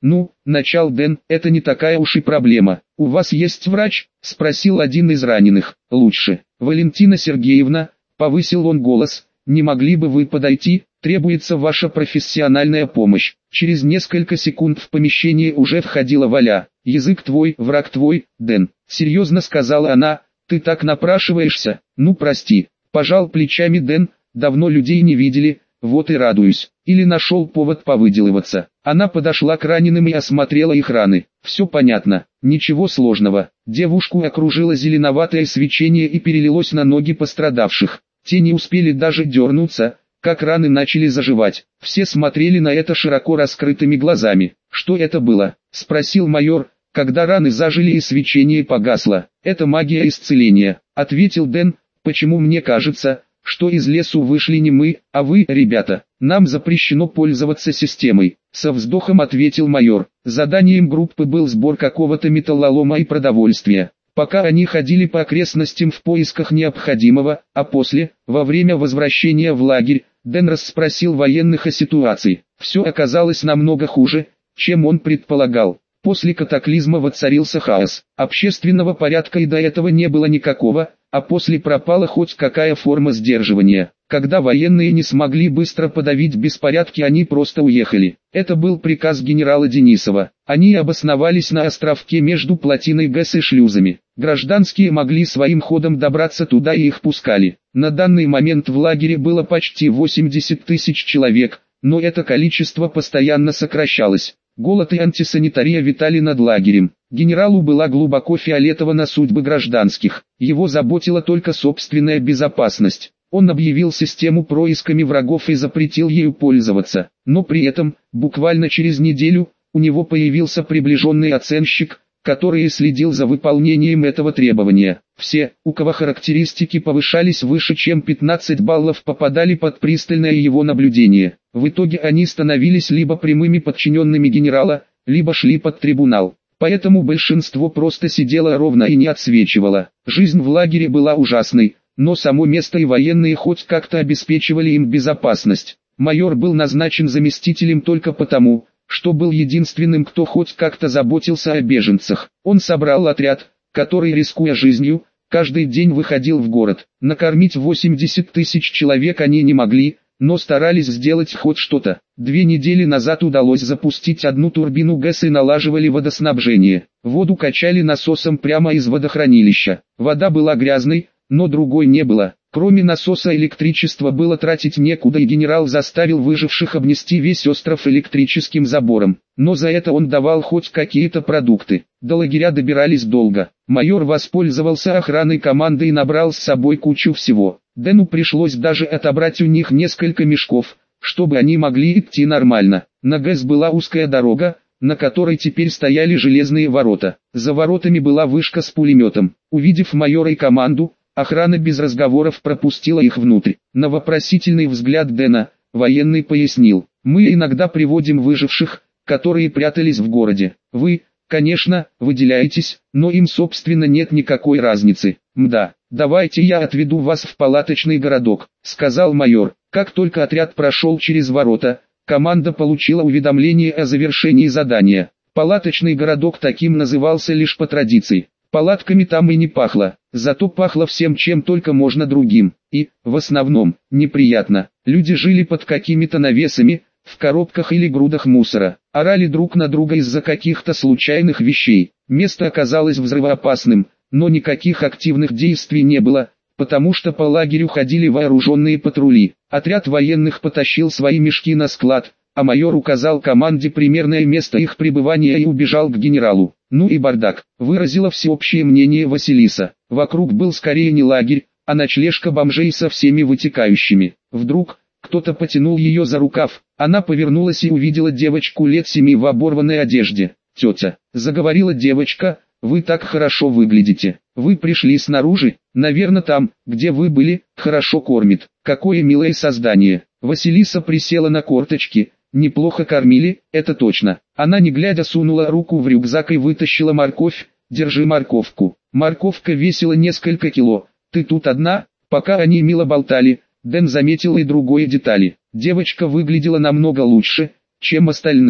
«Ну, начал Дэн, это не такая уж и проблема. У вас есть врач?» – спросил один из раненых. «Лучше. Валентина Сергеевна», – повысил он голос, – «не могли бы вы подойти? Требуется ваша профессиональная помощь». Через несколько секунд в помещение уже входила Валя. «Язык твой, враг твой, Дэн», – серьезно сказала она, – «ты так напрашиваешься, ну прости». Пожал плечами Дэн, «давно людей не видели, вот и радуюсь». Или нашел повод повыделываться. Она подошла к раненым и осмотрела их раны. Все понятно, ничего сложного. Девушку окружило зеленоватое свечение и перелилось на ноги пострадавших. Те не успели даже дернуться, как раны начали заживать. Все смотрели на это широко раскрытыми глазами. «Что это было?» – спросил майор, когда раны зажили и свечение погасло. «Это магия исцеления», – ответил Дэн. «Почему мне кажется, что из лесу вышли не мы, а вы, ребята? Нам запрещено пользоваться системой», — со вздохом ответил майор. Заданием группы был сбор какого-то металлолома и продовольствия. Пока они ходили по окрестностям в поисках необходимого, а после, во время возвращения в лагерь, Дэн расспросил военных о ситуации. Все оказалось намного хуже, чем он предполагал. После катаклизма воцарился хаос. Общественного порядка и до этого не было никакого, а после пропала хоть какая форма сдерживания. Когда военные не смогли быстро подавить беспорядки, они просто уехали. Это был приказ генерала Денисова. Они обосновались на островке между плотиной ГЭС и шлюзами. Гражданские могли своим ходом добраться туда и их пускали. На данный момент в лагере было почти 80 тысяч человек, но это количество постоянно сокращалось. Голод и антисанитария витали над лагерем. Генералу была глубоко фиолетова на судьбы гражданских. Его заботила только собственная безопасность. Он объявил систему происками врагов и запретил ею пользоваться. Но при этом, буквально через неделю, у него появился приближенный оценщик, который следил за выполнением этого требования. Все, у кого характеристики повышались выше чем 15 баллов, попадали под пристальное его наблюдение. В итоге они становились либо прямыми подчиненными генерала, либо шли под трибунал. Поэтому большинство просто сидело ровно и не отсвечивало. Жизнь в лагере была ужасной, но само место и военные хоть как-то обеспечивали им безопасность. Майор был назначен заместителем только потому, что был единственным, кто хоть как-то заботился о беженцах. Он собрал отряд, который, рискуя жизнью, каждый день выходил в город. Накормить 80 тысяч человек они не могли, но старались сделать хоть что-то. 2 недели назад удалось запустить одну турбину ГЭС и налаживали водоснабжение. Воду качали насосом прямо из водохранилища. Вода была грязной, но другой не было. Кроме насоса электричество было тратить некуда, и генерал заставил выживших обнести весь остров электрическим забором. Но за это он давал хоть какие-то продукты. До лагеря добирались долго. Майор воспользовался охраной команды и набрал с собой кучу всего. Дэну пришлось даже отобрать у них несколько мешков, чтобы они могли идти нормально. На ГЭС была узкая дорога, на которой теперь стояли железные ворота. За воротами была вышка с пулеметом. Увидев майора и команду, охрана без разговоров пропустила их внутрь. На вопросительный взгляд Дэна, военный пояснил: «Мы иногда приводим выживших, которые прятались в городе. Вы, конечно, выделяетесь, но им собственно нет никакой разницы. Мда, давайте я отведу вас в палаточный городок», — сказал майор. Как только отряд прошел через ворота, команда получила уведомление о завершении задания. Палаточный городок таким назывался лишь по традиции. Палатками там и не пахло, зато пахло всем, чем только можно другим. И, в основном, неприятно. Люди жили под какими-то навесами, в коробках или грудах мусора, орали друг на друга из-за каких-то случайных вещей. Место оказалось взрывоопасным, но никаких активных действий не было, потому что по лагерю ходили вооруженные патрули. Отряд военных потащил свои мешки на склад, а майор указал команде примерное место их пребывания и убежал к генералу. «Ну и бардак», — выразила всеобщее мнение Василиса. Вокруг был скорее не лагерь, а ночлежка бомжей со всеми вытекающими. Вдруг кто-то потянул ее за рукав. Она повернулась и увидела девочку лет 7 в оборванной одежде. «Тетя», — заговорила девочка, — «вы так хорошо выглядите. Вы пришли снаружи? Наверное, там, где вы были, хорошо кормит. Какое милое создание». Василиса присела на корточки. «Неплохо кормили, это точно». Она не глядя сунула руку в рюкзак и вытащила морковь. «Держи морковку». Морковка весила несколько кило. «Ты тут одна?» Пока они мило болтали, Дэн заметил и другие детали. Девочка выглядела намного лучше, чем остальные.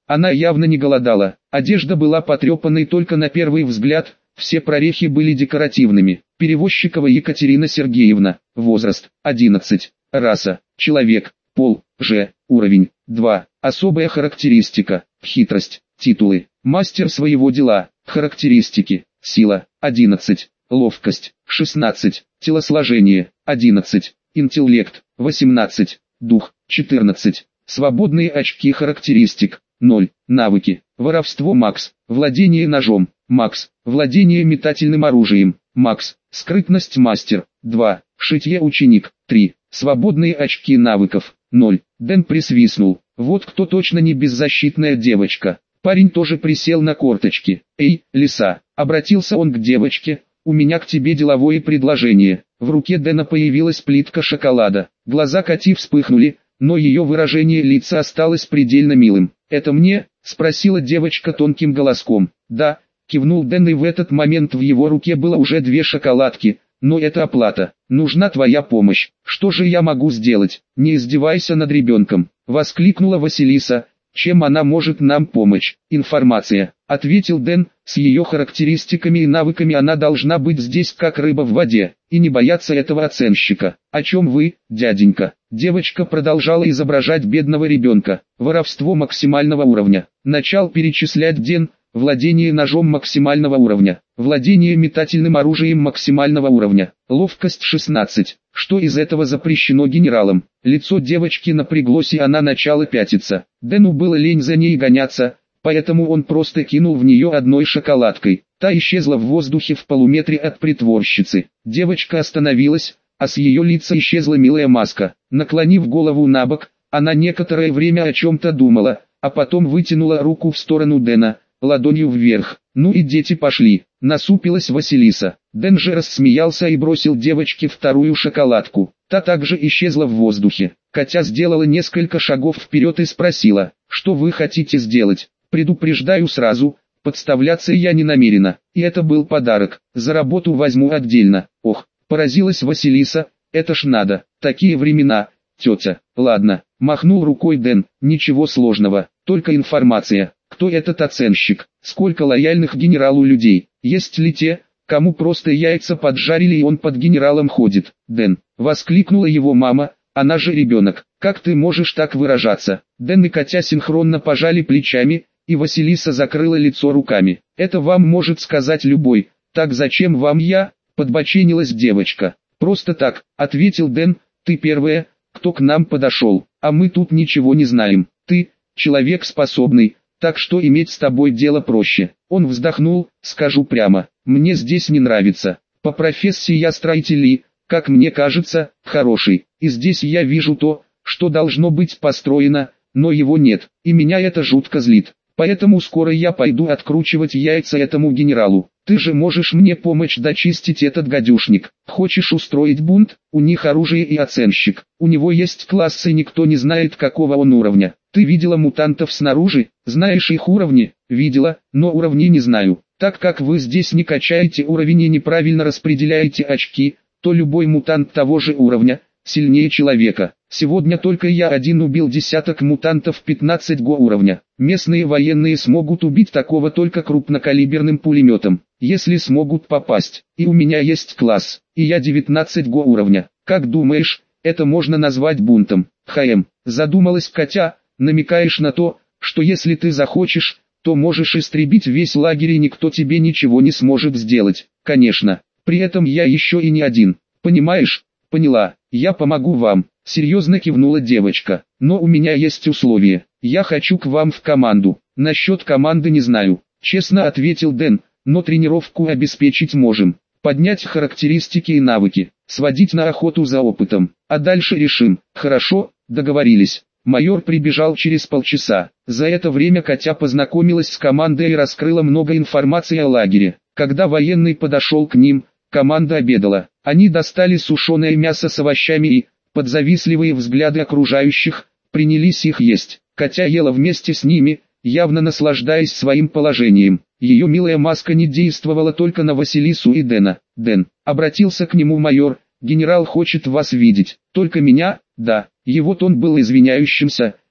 Она явно не голодала. Одежда была потрепанной только на первый взгляд, все прорехи были декоративными. Перевозчикова Екатерина Сергеевна. Возраст 11. Раса человек. Пол Ж. Уровень 2. Особая характеристика. Хитрость. Титулы. Мастер своего дела. Характеристики. Сила 11. Ловкость 16. Телосложение 11. Интеллект 18. Дух 14. Свободные очки характеристик 0. Навыки. Воровство макс. Владение ножом макс. Владение метательным оружием макс. Скрытность мастер 2. Шитье ученик 3. Свободные очки навыков 0. Дэн присвистнул. Вот кто точно не беззащитная девочка. Парень тоже присел на корточки. «Эй, лиса!» — обратился он к девочке. «У меня к тебе деловое предложение». В руке Дэна появилась плитка шоколада. Глаза Кати вспыхнули, но ее выражение лица осталось предельно милым. «Это мне?» — спросила девочка тонким голоском. «Да», — кивнул Дэн, и в этот момент в его руке было уже 2 шоколадки. «Но это оплата. Нужна твоя помощь. Что же я могу сделать?» «Не издевайся над ребенком», — воскликнула Василиса. «Чем она может нам помочь?» «Информация», — ответил Дэн. «С ее характеристиками и навыками она должна быть здесь как рыба в воде, и не бояться этого оценщика». «О чем вы, дяденька?» Девочка продолжала изображать бедного ребенка. «Воровство максимального уровня». Начал перечислять Дэн. Владение ножом максимального уровня. Владение метательным оружием максимального уровня. Ловкость 16. Что из этого запрещено генералом? Лицо девочки напряглось, и она начала пятиться. Дэну было лень за ней гоняться, поэтому он просто кинул в нее одной шоколадкой. Та исчезла в воздухе в полуметре от притворщицы. Девочка остановилась, а с ее лица исчезла милая маска. Наклонив голову набок, она некоторое время о чем-то думала, а потом вытянула руку в сторону Дэна, ладонью вверх. «Ну и дети пошли», — насупилась Василиса. Дэн же рассмеялся и бросил девочке вторую шоколадку. Та также исчезла в воздухе. Катя сделала несколько шагов вперед и спросила: «Что вы хотите сделать?» «Предупреждаю сразу, подставляться я не намерена. И это был подарок. За работу возьму отдельно». «Ох», — поразилась Василиса, — «это ж надо. Такие времена, тетя». «Ладно», — махнул рукой Дэн, — «ничего сложного, только информация. Кто этот оценщик? Сколько лояльных генералу людей? Есть ли те, кому просто яйца поджарили и он под генералом ходит?» «Дэн!» — воскликнула его мама, — «она же ребенок, как ты можешь так выражаться?» Дэн и Катя синхронно пожали плечами, и Василиса закрыла лицо руками. «Это вам может сказать любой, так зачем вам я?» — подбоченилась девочка. «Просто так», — ответил Дэн, — «ты первая, кто к нам подошел, а мы тут ничего не знаем. Ты — человек способный, так что иметь с тобой дело проще». Он вздохнул. «Скажу прямо, мне здесь не нравится. По профессии я строитель и, как мне кажется, хороший. И здесь я вижу то, что должно быть построено, но его нет, и меня это жутко злит. Поэтому скоро я пойду откручивать яйца этому генералу. Ты же можешь мне помочь дочистить этот гадюшник. Хочешь устроить бунт? У них оружие и оценщик. У него есть класс, и никто не знает, какого он уровня. Ты видела мутантов снаружи? Знаешь их уровни?» «Видела, но уровней не знаю. Так как вы здесь не качаете уровень и неправильно распределяете очки, то любой мутант того же уровня сильнее человека. Сегодня только я один убил десяток мутантов 15 го уровня. Местные военные смогут убить такого только крупнокалиберным пулеметом, если смогут попасть. И у меня есть класс, и я 19 го уровня. Как думаешь, это можно назвать бунтом?» Задумалась Катя. «Намекаешь на то, что если ты захочешь, то можешь истребить весь лагерь и никто тебе ничего не сможет сделать?» «Конечно. При этом я еще и не один. Понимаешь?» «Поняла. Я помогу вам», — серьезно кивнула девочка. «Но у меня есть условие. Я хочу к вам в команду». «Насчет команды не знаю», — честно ответил Дэн, — «но тренировку обеспечить можем. Поднять характеристики и навыки, сводить на охоту за опытом. А дальше решим». «Хорошо, договорились». Майор прибежал через полчаса. За это время Катя познакомилась с командой и раскрыла много информации о лагере. Когда военный подошел к ним, команда обедала. Они достали сушеное мясо с овощами и, под завистливые взгляды окружающих, принялись их есть. Катя ела вместе с ними, явно наслаждаясь своим положением. Ее милая маска не действовала только на Василису и Дэна. «Дэн», — обратился к нему майор, — «генерал хочет вас видеть». «Только меня?» «Да». Его тон был извиняющимся.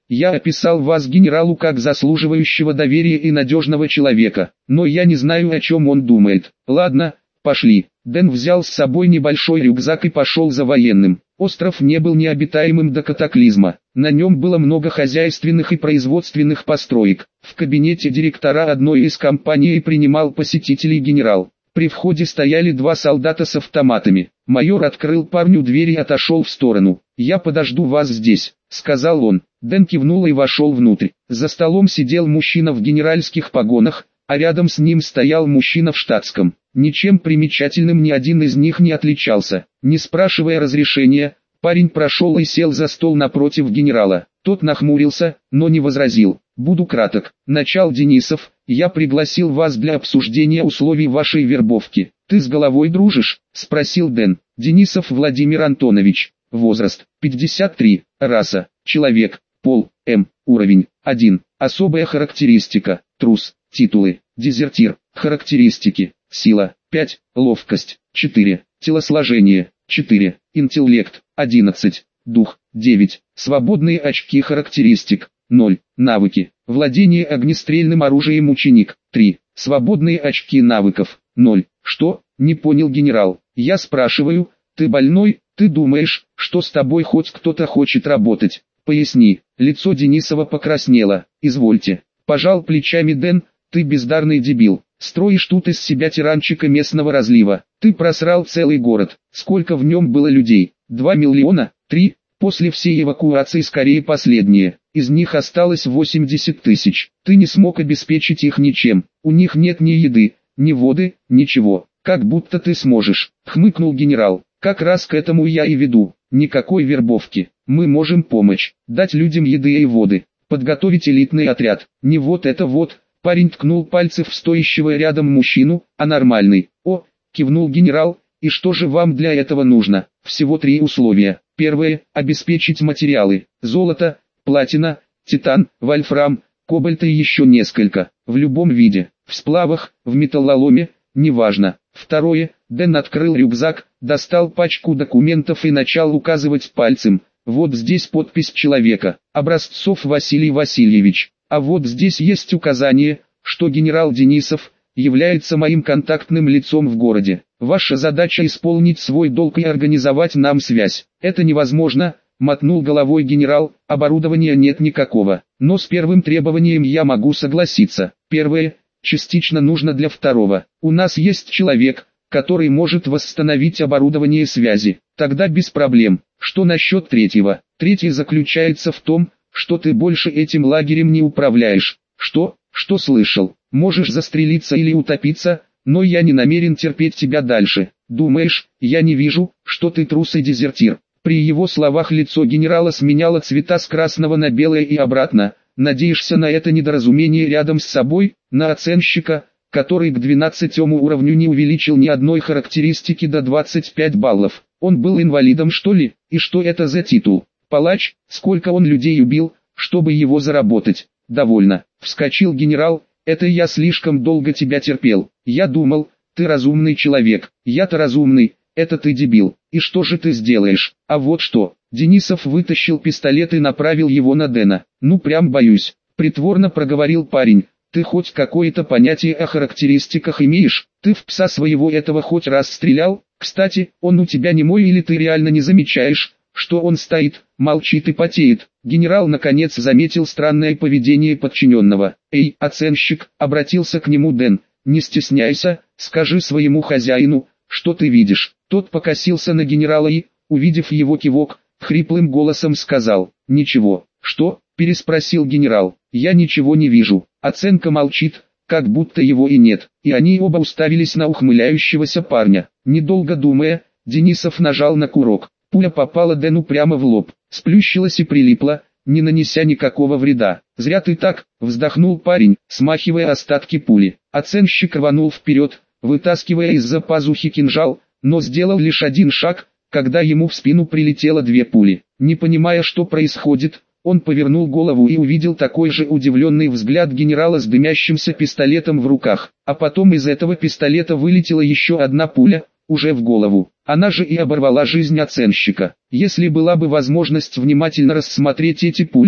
Я описал вас генералу как заслуживающего доверия и надежного человека, но я не знаю, о чем он думает. Ладно, пошли. Дэн взял с собой небольшой рюкзак и пошел за военным. Остров не был необитаемым до катаклизма. На нем было много хозяйственных и производственных построек. В кабинете директора одной из компаний принимал посетителей генерал. При входе стояли два солдата с автоматами. Майор открыл парню дверь и отошел в сторону. «Я подожду вас здесь», — сказал он. Дэн кивнул и вошел внутрь. За столом сидел мужчина в генеральских погонах, а рядом с ним стоял мужчина в штатском. Ничем примечательным ни один из них не отличался. Не спрашивая разрешения, парень прошел и сел за стол напротив генерала. Тот нахмурился, но не возразил. «Буду краток. Начал Денисов, я пригласил вас для обсуждения условий вашей вербовки. Ты с головой дружишь?» — спросил Дэн. Денисов Владимир Антонович. Возраст 53. Раса человек. Пол М. Уровень 1. Особая характеристика трус. Титулы дезертир. Характеристики: сила 5, ловкость 4, телосложение 4, интеллект 11, дух 9, свободные очки характеристик 0, навыки: владение огнестрельным оружием ученик 3, свободные очки навыков 0. Что? Не понял генерал. Я спрашиваю, ты больной, ты думаешь, что с тобой хоть кто-то хочет работать? Поясни. Лицо Денисова покраснело. Извольте. Пожал плечами Дэн. Ты бездарный дебил. Строишь тут из себя тиранчика местного разлива. Ты просрал целый город. Сколько в нем было людей? 2 миллиона? 3? После всей эвакуации скорее последние. Из них осталось 80 тысяч. Ты не смог обеспечить их ничем. У них нет ни еды, ни воды, ничего. Как будто ты сможешь. Хмыкнул генерал. Как раз к этому я и веду. Никакой вербовки. Мы можем помочь. Дать людям еды и воды. Подготовить элитный отряд. Не вот это вот. Парень ткнул пальцем в стоящего рядом мужчину, а нормальный. О, кивнул генерал, и что же вам для этого нужно? Всего 3 условия. Первое – обеспечить материалы. Золото, платина, титан, вольфрам, кобальт и еще несколько. В любом виде. В сплавах, в металлоломе, неважно. Второе – Дэн открыл рюкзак, достал пачку документов и начал указывать пальцем. Вот здесь подпись человека. Образцов Василий Васильевич. А вот здесь есть указание, что генерал Денисов является моим контактным лицом в городе. Ваша задача исполнить свой долг и организовать нам связь. Это невозможно, мотнул головой генерал, оборудования нет никакого. Но с первым требованием я могу согласиться. Первое, частично нужно для второго. У нас есть человек, который может восстановить оборудование связи. Тогда без проблем. Что насчет третьего? Третье заключается в том, что ты больше этим лагерем не управляешь. Что? Что слышал? Можешь застрелиться или утопиться, но я не намерен терпеть тебя дальше. Думаешь, я не вижу, что ты трус и дезертир? При его словах лицо генерала сменяло цвета с красного на белое и обратно. Надеешься на это недоразумение рядом с собой, на оценщика, который к 12-му уровню не увеличил ни одной характеристики до 25 баллов. Он был инвалидом, что ли? И что это за титул? Палач, сколько он людей убил, чтобы его заработать? Довольно. Вскочил генерал, это я слишком долго тебя терпел. Я думал, ты разумный человек. Я-то разумный, это ты дебил. И что же ты сделаешь? А вот что. Денисов вытащил пистолет и направил его на Дэна. Ну прям боюсь. Притворно проговорил парень. Ты хоть какое-то понятие о характеристиках имеешь? Ты в пса своего этого хоть раз стрелял? Кстати, он у тебя немой или ты реально не замечаешь, что он стоит, молчит и потеет? Генерал наконец заметил странное поведение подчиненного. «Эй, оценщик», — обратился к нему Дэн, — «не стесняйся, скажи своему хозяину, что ты видишь». Тот покосился на генерала и, увидев его кивок, хриплым голосом сказал: «Ничего». «Что?» — переспросил генерал. «Я ничего не вижу». Оценка молчит, как будто его и нет, и они оба уставились на ухмыляющегося парня. Недолго думая, Денисов нажал на курок. Пуля попала Дэну прямо в лоб, сплющилась и прилипла, не нанеся никакого вреда. «Зря ты так», — вздохнул парень, смахивая остатки пули. Оценщик рванул вперед, вытаскивая из-за пазухи кинжал, но сделал лишь один шаг, когда ему в спину прилетело 2 пули. Не понимая, что происходит, он повернул голову и увидел такой же удивленный взгляд генерала с дымящимся пистолетом в руках. А потом из этого пистолета вылетела еще одна пуля, уже в голову. Она же и оборвала жизнь оценщика. Если была бы возможность внимательно рассмотреть эти пули,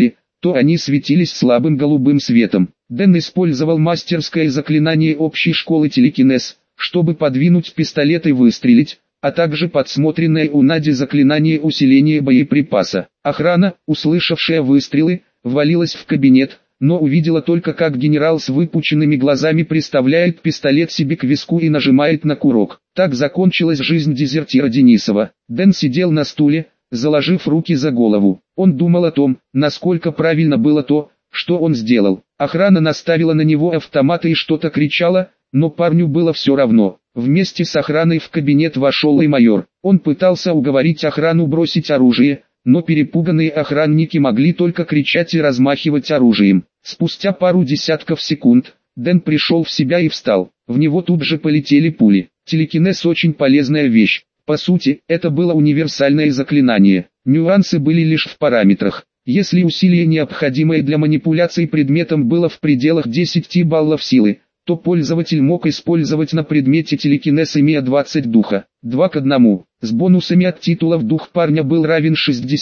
то они светились слабым голубым светом. Дэн использовал мастерское заклинание общей школы телекинез, чтобы подвинуть пистолет и выстрелить, а также подсмотренное у Нади заклинание усиления боеприпаса. Охрана, услышавшая выстрелы, ввалилась в кабинет, но увидела только, как генерал с выпученными глазами приставляет пистолет себе к виску и нажимает на курок. Так закончилась жизнь дезертира Денисова. Дэн сидел на стуле, заложив руки за голову. Он думал о том, насколько правильно было то, что он сделал. Охрана наставила на него автоматы и что-то кричала, но парню было все равно. Вместе с охраной в кабинет вошел и майор. Он пытался уговорить охрану бросить оружие, но перепуганные охранники могли только кричать и размахивать оружием. Спустя пару десятков секунд, Дэн пришел в себя и встал. В него тут же полетели пули. Телекинез очень полезная вещь. По сути, это было универсальное заклинание. Нюансы были лишь в параметрах. Если усилие, необходимое для манипуляции предметом, было в пределах 10 баллов силы, то пользователь мог использовать на предмете телекинез, имея 20 духа, 2 к 1. С бонусами от титулов дух парня был равен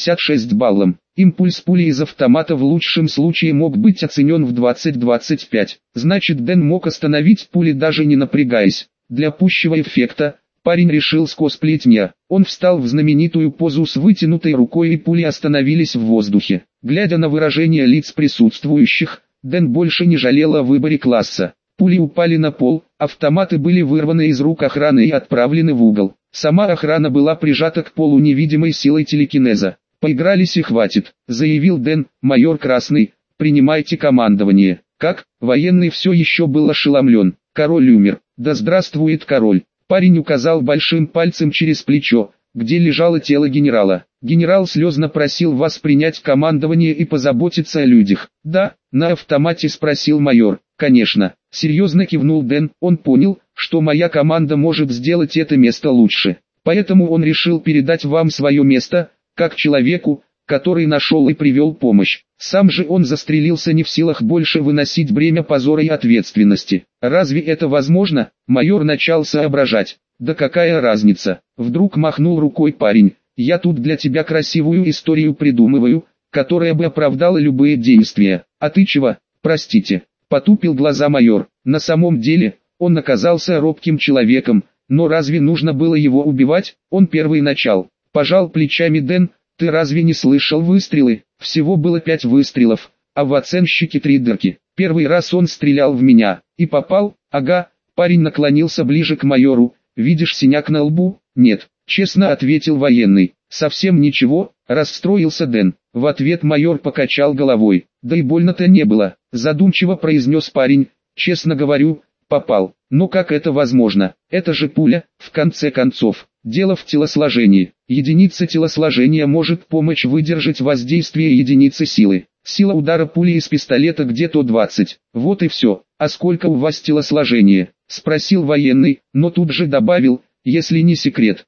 66 баллам. Импульс пули из автомата в лучшем случае мог быть оценен в 20-25. Значит, Дэн мог остановить пули, даже не напрягаясь. Для пущего эффекта, парень решил скосплеить меня. Он встал в знаменитую позу с вытянутой рукой, и пули остановились в воздухе. Глядя на выражение лиц присутствующих, Дэн больше не жалел о выборе класса. Пули упали на пол, автоматы были вырваны из рук охраны и отправлены в угол. Сама охрана была прижата к полу невидимой силой телекинеза. «Поигрались и хватит», — заявил Дэн. «Майор Красный, принимайте командование». Как? Военный все еще был ошеломлен. Король умер. Да здравствует король. Парень указал большим пальцем через плечо, где лежало тело генерала. Генерал слезно просил вас принять командование и позаботиться о людях. Да, на автомате спросил майор. Конечно, серьезно кивнул Дэн. Он понял, что моя команда может сделать это место лучше. Поэтому он решил передать вам свое место, как человеку, который нашел и привел помощь. Сам же он застрелился, не в силах больше выносить бремя позора и ответственности. Разве это возможно? Майор начал соображать. Да какая разница? Вдруг махнул рукой парень. Я тут для тебя красивую историю придумываю, которая бы оправдала любые действия. А ты чего? Простите. Потупил глаза майор. На самом деле, он оказался робким человеком, но разве нужно было его убивать? Он первый начал. Пожал плечами Дэн. Ты разве не слышал выстрелы? Всего было 5 выстрелов, а в оценщике 3 дырки. Первый раз он стрелял в меня. И попал? Ага. Парень наклонился ближе к майору. Видишь синяк на лбу? Нет. Честно ответил военный. Совсем ничего, расстроился Дэн. В ответ майор покачал головой. Да и больно-то не было. Задумчиво произнес парень. Честно говорю, попал. Но как это возможно? Это же пуля, в конце концов. Дело в телосложении. Единица телосложения может помочь выдержать воздействие единицы силы. Сила удара пули из пистолета где-то 20. Вот и все. А сколько у вас телосложения? Спросил военный, но тут же добавил, если не секрет,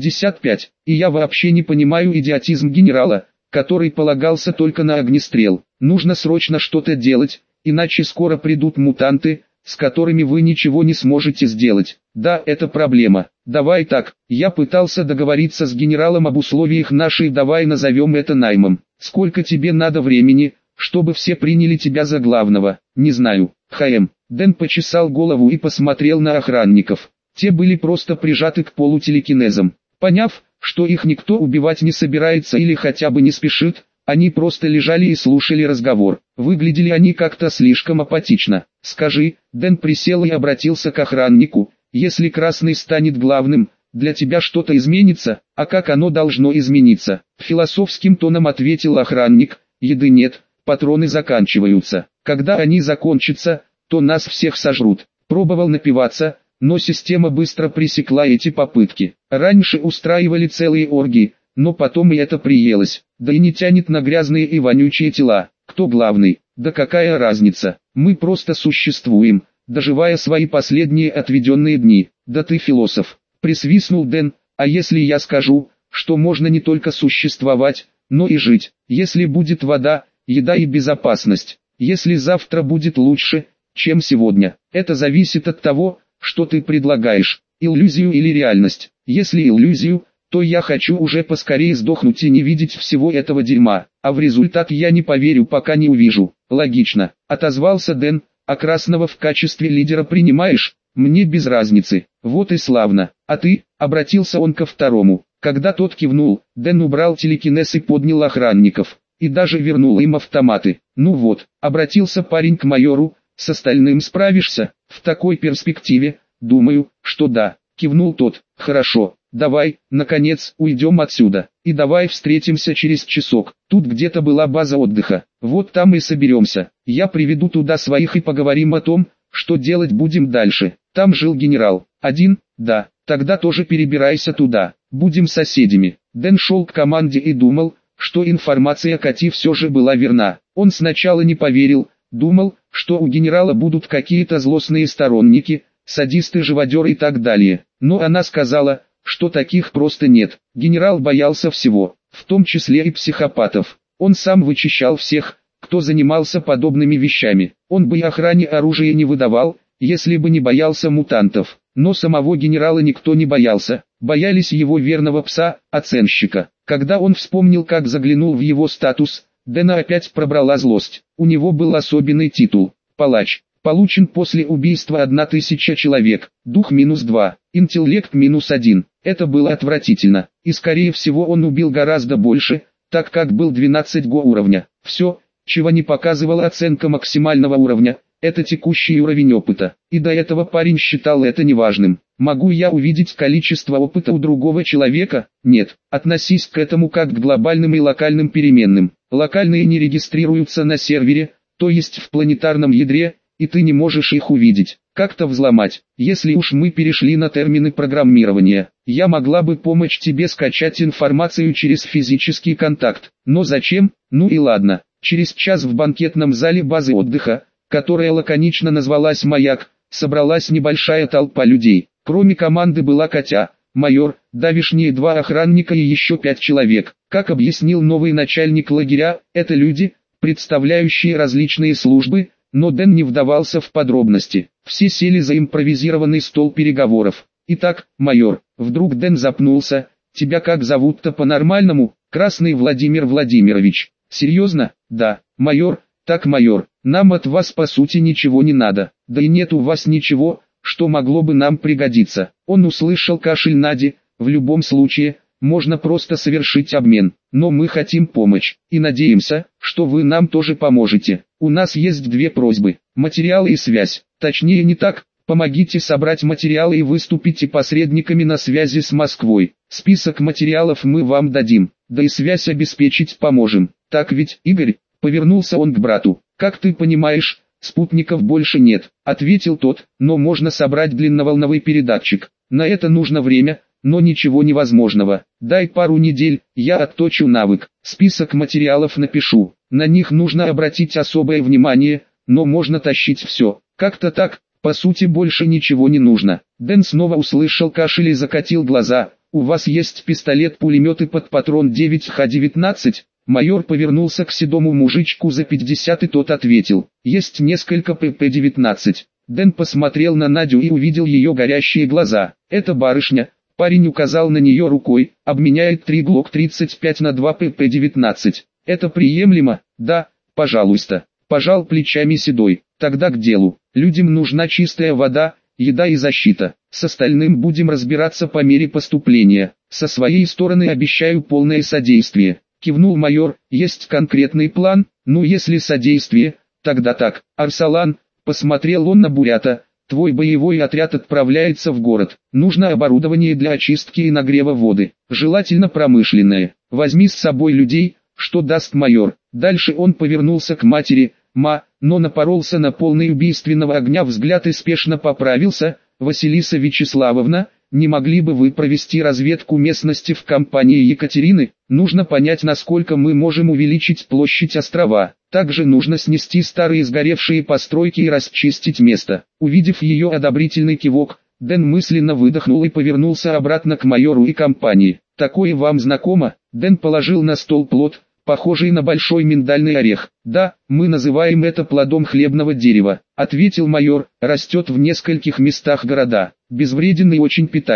65. И я вообще не понимаю идиотизм генерала, который полагался только на огнестрел. Нужно срочно что-то делать, иначе скоро придут мутанты, с которыми вы ничего не сможете сделать. Да, это проблема. Давай так, я пытался договориться с генералом об условиях нашей, давай назовем это наймом. Сколько тебе надо времени, чтобы все приняли тебя за главного? Не знаю. Дэн почесал голову и посмотрел на охранников. Те были просто прижаты к полу телекинезом. Поняв, что их никто убивать не собирается или хотя бы не спешит, они просто лежали и слушали разговор. Выглядели они как-то слишком апатично. «Скажи», Дэн присел и обратился к охраннику, «если Красный станет главным, для тебя что-то изменится, а как оно должно измениться?» Философским тоном ответил охранник, «Еды нет, патроны заканчиваются. Когда они закончатся, то нас всех сожрут». Пробовал напиваться, но система быстро пресекла эти попытки. Раньше устраивали целые оргии, но потом и это приелось. Да и не тянет на грязные и вонючие тела. Кто главный? Да какая разница? Мы просто существуем, доживая свои последние отведенные дни. Да ты философ. Присвистнул Дэн. А если я скажу, что можно не только существовать, но и жить? Если будет вода, еда и безопасность. Если завтра будет лучше, чем сегодня. Это зависит от того, что ты предлагаешь. Иллюзию или реальность. Если иллюзию, то я хочу уже поскорее сдохнуть и не видеть всего этого дерьма, а в результат я не поверю, пока не увижу. Логично, отозвался Дэн, а Красного в качестве лидера принимаешь? Мне без разницы. Вот и славно. А ты? Обратился он ко второму. Когда тот кивнул, Дэн убрал телекинез и поднял охранников. И даже вернул им автоматы. Ну вот, обратился парень к майору, с остальным справишься? В такой перспективе, думаю, что да. Кивнул тот. Хорошо, давай, наконец, уйдем отсюда. И давай встретимся через часок. Тут где-то была база отдыха. Вот там и соберемся. Я приведу туда своих и поговорим о том, что делать будем дальше. Там жил генерал. Один? Да. Тогда тоже перебирайся туда. Будем соседями. Дэн шел к команде и думал, что информация о Кати все же была верна. Он сначала не поверил, думал, что у генерала будут какие-то злостные сторонники, садисты, живодеры и так далее. Но она сказала, что таких просто нет. Генерал боялся всего, в том числе и психопатов. Он сам вычищал всех, кто занимался подобными вещами. Он бы и охране оружие не выдавал, если бы не боялся мутантов. Но самого генерала никто не боялся, боялись его верного пса, оценщика. Когда он вспомнил, как заглянул в его статус, Дэна опять пробрала злость. У него был особенный титул – палач. Получен после убийства 1000 человек, дух -2, интеллект -1. Это было отвратительно, и скорее всего он убил гораздо больше, так как был 12 уровня. Все, чего не показывала оценка максимального уровня, это текущий уровень опыта. И до этого парень считал это неважным. Могу я увидеть количество опыта у другого человека? Нет. Относись к этому как к глобальным и локальным переменным. Локальные не регистрируются на сервере, то есть в планетарном ядре, и ты не можешь их увидеть, как-то взломать. Если уж мы перешли на термины программирования, я могла бы помочь тебе скачать информацию через физический контакт. Но зачем? Ну и ладно. Через час в банкетном зале базы отдыха, которая лаконично назвалась «Маяк», собралась небольшая толпа людей. Кроме команды была Катя, майор, давишние 2 охранника и еще 5 человек. Как объяснил новый начальник лагеря, это люди, представляющие различные службы, но Дэн не вдавался в подробности. Все сели за импровизированный стол переговоров. «Итак, майор», вдруг Дэн запнулся, «тебя как зовут-то по-нормальному?» «Красный Владимир Владимирович». «Серьезно?» «Да, майор». «Так, майор, нам от вас по сути ничего не надо, да и нет у вас ничего, что могло бы нам пригодиться». Он услышал кашель Нади. «В любом случае, можно просто совершить обмен, но мы хотим помочь, и надеемся, что вы нам тоже поможете. У нас есть 2 просьбы, материалы и связь, точнее не так, помогите собрать материалы и выступите посредниками на связи с Москвой. Список материалов мы вам дадим, да и связь обеспечить поможем. Так ведь, Игорь?» Повернулся он к брату. «Как ты понимаешь, спутников больше нет», — ответил тот, «но можно собрать длинноволновый передатчик. На это нужно время, но ничего невозможного. Дай пару недель, я отточу навык, список материалов напишу. На них нужно обратить особое внимание, но можно тащить все. Как-то так, по сути больше ничего не нужно». Дэн снова услышал кашель и закатил глаза. «У вас есть пистолет-пулемет и под патрон 9Х19? Майор повернулся к седому мужичку за 50 и тот ответил: «Есть несколько ПП-19». Дэн посмотрел на Надю и увидел ее горящие глаза. «Это барышня», парень указал на нее рукой, «обменяет 3 ГЛОК-35 на 2 ПП-19. Это приемлемо?» «Да, пожалуйста», пожал плечами Седой. «Тогда к делу. Людям нужна чистая вода, еда и защита. С остальным будем разбираться по мере поступления. Со своей стороны обещаю полное содействие». Кивнул майор. «Есть конкретный план? Ну если содействие, тогда так. Арсалан», посмотрел он на Бурята, «твой боевой отряд отправляется в город. Нужно оборудование для очистки и нагрева воды, желательно промышленное. Возьми с собой людей, что даст майор». Дальше он повернулся к матери. Но напоролся на полный убийственного огня взгляд и спешно поправился. «Василиса Вячеславовна, не могли бы вы провести разведку местности в компании Екатерины? Нужно понять, насколько мы можем увеличить площадь острова. Также нужно снести старые сгоревшие постройки и расчистить место». Увидев ее одобрительный кивок, Дэн мысленно выдохнул и повернулся обратно к майору и компании. «Такое вам знакомо?» Дэн положил на стол плод, похожий на большой миндальный орех. «Да, мы называем это плодом хлебного дерева», — ответил майор. «Растет в нескольких местах города, безвреден и очень питателен.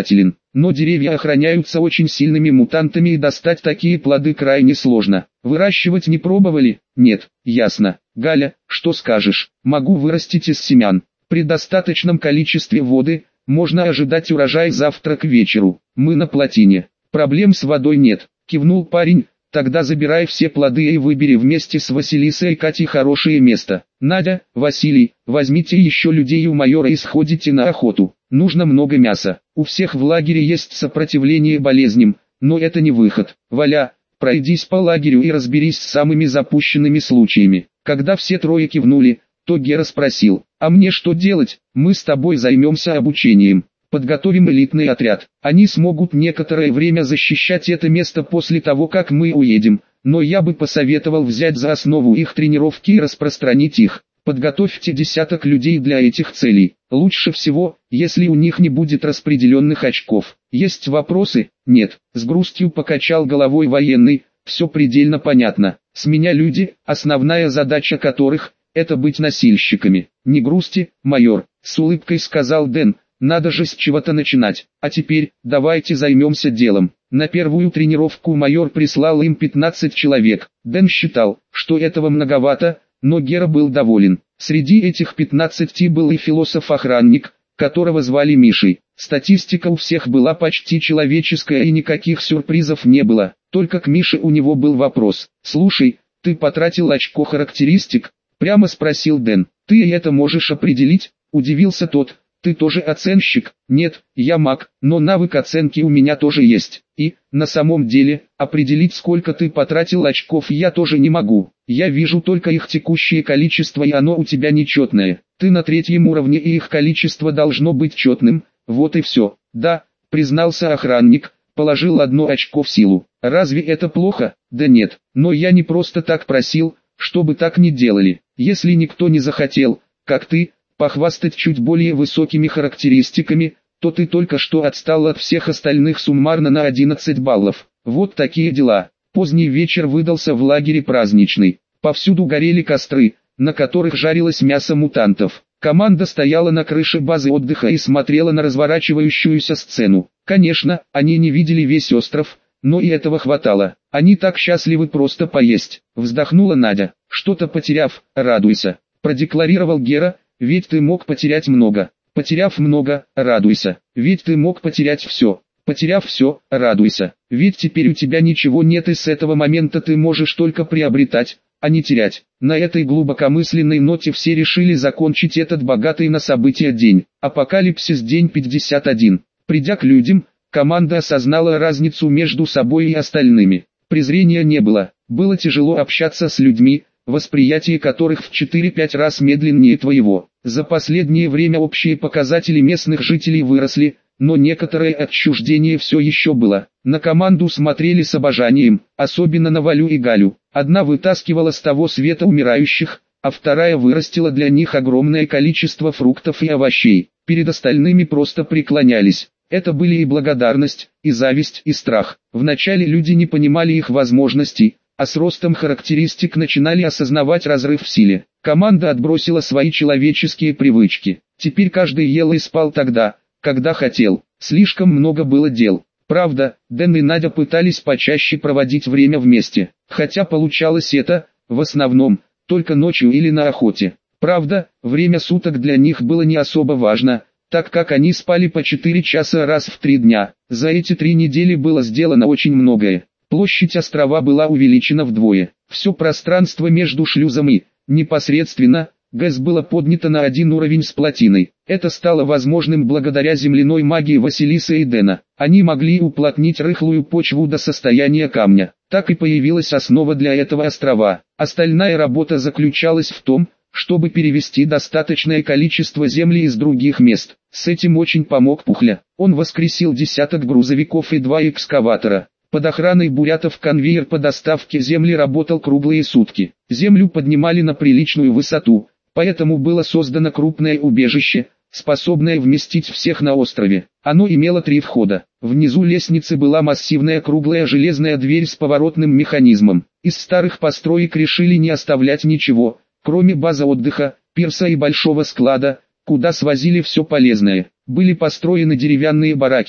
но деревья охраняются очень сильными мутантами и достать такие плоды крайне сложно. Выращивать не пробовали? Нет. Ясно. Галя, что скажешь? Могу вырастить из семян. При достаточном количестве воды можно ожидать урожай завтра к вечеру. Мы на плотине. Проблем с водой нет, кивнул парень. Тогда забирай все плоды и выбери вместе с Василисой и Катей хорошее место. Надя, Василий, возьмите еще людей у майора и сходите на охоту. Нужно много мяса. У всех в лагере есть сопротивление болезням, но это не выход. Валя, пройдись по лагерю и разберись с самыми запущенными случаями. Когда все трое кивнули, то Гера спросил: а мне что делать? Мы с тобой займемся обучением. Подготовим элитный отряд. Они смогут некоторое время защищать это место после того, как мы уедем, но я бы посоветовал взять за основу их тренировки и распространить их. Подготовьте десяток людей для этих целей. Лучше всего, если у них не будет распределенных очков. Есть вопросы? Нет. С грустью покачал головой военный. Все предельно понятно. С меня люди, основная задача которых – это быть носильщиками. Не грусти, майор, с улыбкой сказал Дэн. Надо же с чего-то начинать. А теперь, давайте займемся делом. На первую тренировку майор прислал им 15 человек. Дэн считал, что этого многовато, но Гера был доволен. Среди этих 15 был и философ-охранник, которого звали Мишей. Статистика у всех была почти человеческая и никаких сюрпризов не было. Только к Мише у него был вопрос. «Слушай, ты потратил очко характеристик?» Прямо спросил Дэн. «Ты это можешь определить?» Удивился тот. «Ты тоже оценщик?» «Нет, я маг, но навык оценки у меня тоже есть. И, на самом деле, определить, сколько ты потратил очков, я тоже не могу. Я вижу только их текущее количество, и оно у тебя нечетное. Ты на 3-м уровне, и их количество должно быть четным, вот и все». «Да», признался охранник, положил 1 очко в силу. «Разве это плохо?» «Да нет, но я не просто так просил, чтобы так не делали. Если никто не захотел, как ты, похвастать чуть более высокими характеристиками, то ты только что отстал от всех остальных суммарно на 11 баллов. Вот такие дела». Поздний вечер выдался в лагере праздничный. Повсюду горели костры, на которых жарилось мясо мутантов. Команда стояла на крыше базы отдыха и смотрела на разворачивающуюся сцену. Конечно, они не видели весь остров, но и этого хватало. Они так счастливы просто поесть. Вздохнула Надя. «Что-то потеряв, радуйся», продекларировал Гера. «Ведь ты мог потерять много. Потеряв много, радуйся. Ведь ты мог потерять все. Потеряв все, радуйся. Ведь теперь у тебя ничего нет, и с этого момента ты можешь только приобретать, а не терять». На этой глубокомысленной ноте все решили закончить этот богатый на события день. Апокалипсис день 51. Придя к людям, команда осознала разницу между собой и остальными. Презрения не было. Было тяжело общаться с людьми, восприятие которых в 4-5 раз медленнее твоего. За последнее время общие показатели местных жителей выросли, но некоторое отчуждение все еще было. На команду смотрели с обожанием, особенно на Валю и Галю. Одна вытаскивала с того света умирающих, а вторая вырастила для них огромное количество фруктов и овощей. Перед остальными просто преклонялись. Это были и благодарность, и зависть, и страх. Вначале люди не понимали их возможностей, а с ростом характеристик начинали осознавать разрыв в силе. Команда отбросила свои человеческие привычки. Теперь каждый ел и спал тогда, когда хотел. Слишком много было дел. Правда, Дэн и Надя пытались почаще проводить время вместе. Хотя получалось это, в основном, только ночью или на охоте. Правда, время суток для них было не особо важно, так как они спали по 4 часа раз в 3 дня. За эти 3 недели было сделано очень многое. Площадь острова была увеличена вдвое. Все пространство между шлюзом и, непосредственно, ГЭС было поднято на 1 уровень с плотиной. Это стало возможным благодаря земляной магии Василисы и Дэна. Они могли уплотнить рыхлую почву до состояния камня. Так и появилась основа для этого острова. Остальная работа заключалась в том, чтобы перевести достаточное количество земли из других мест. С этим очень помог Пухля. Он воскресил десяток грузовиков и 2 экскаватора. Под охраной бурятов конвейер по доставке земли работал круглые сутки. Землю поднимали на приличную высоту, поэтому было создано крупное убежище, способное вместить всех на острове. Оно имело 3 входа. Внизу лестницы была массивная круглая железная дверь с поворотным механизмом. Из старых построек решили не оставлять ничего, кроме базы отдыха, пирса и большого склада, куда свозили все полезное. Были построены деревянные бараки,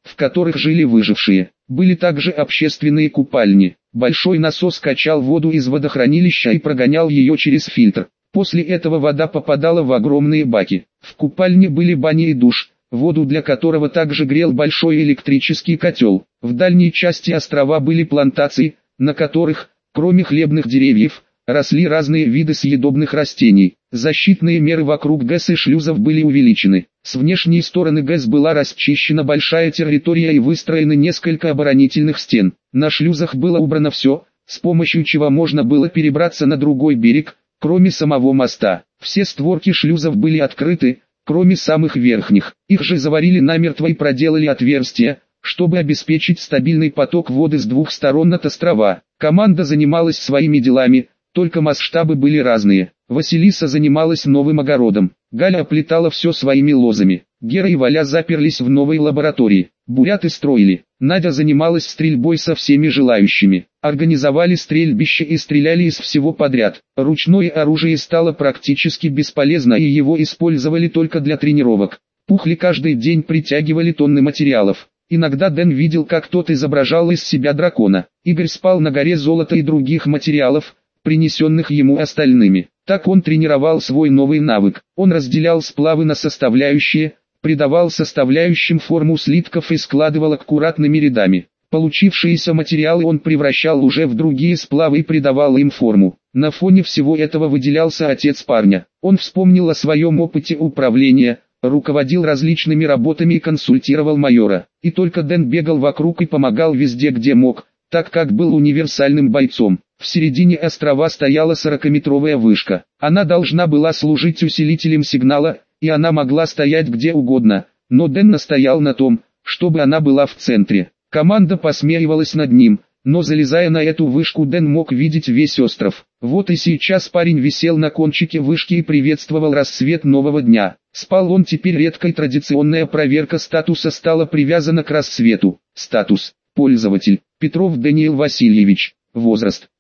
в которых жили выжившие. Были также общественные купальни. Большой насос качал воду из водохранилища и прогонял ее через фильтр. После этого вода попадала в огромные баки. В купальне были бани и душ, воду для которого также грел большой электрический котел. В дальней части острова были плантации, на которых, кроме хлебных деревьев, росли разные виды съедобных растений. Защитные меры вокруг ГЭС и шлюзов были увеличены. С внешней стороны ГЭС была расчищена большая территория и выстроены несколько оборонительных стен. На шлюзах было убрано все, с помощью чего можно было перебраться на другой берег, кроме самого моста. Все створки шлюзов были открыты, кроме самых верхних. Их же заварили намертво и проделали отверстия, чтобы обеспечить стабильный поток воды с двух сторон от острова. Команда занималась своими делами, только масштабы были разные. Василиса занималась новым огородом. Галя оплетала все своими лозами. Гера и Валя заперлись в новой лаборатории. Буряты строили. Надя занималась стрельбой со всеми желающими. Организовали стрельбище и стреляли из всего подряд. Ручное оружие стало практически бесполезно и его использовали только для тренировок. Пухли каждый день притягивали тонны материалов. Иногда Дэн видел, как тот изображал из себя дракона. Игорь спал на горе золота и других материалов, принесенных ему остальными. Так он тренировал свой новый навык. Он разделял сплавы на составляющие, придавал составляющим форму слитков и складывал аккуратными рядами. Получившиеся материалы он превращал уже в другие сплавы и придавал им форму. На фоне всего этого выделялся отец парня. Он вспомнил о своем опыте управления, руководил различными работами и консультировал майора. И только Дэн бегал вокруг и помогал везде, где мог, так как был универсальным бойцом. В середине острова стояла 40-метровая вышка. Она должна была служить усилителем сигнала, и она могла стоять где угодно, но Дэн настоял на том, чтобы она была в центре. Команда посмеивалась над ним, но залезая на эту вышку, Дэн мог видеть весь остров. Вот и сейчас парень висел на кончике вышки и приветствовал рассвет нового дня. Спал он теперь редко, и традиционная проверка статуса стала привязана к рассвету. Статус: пользователь Петров Даниил Васильевич. Возраст: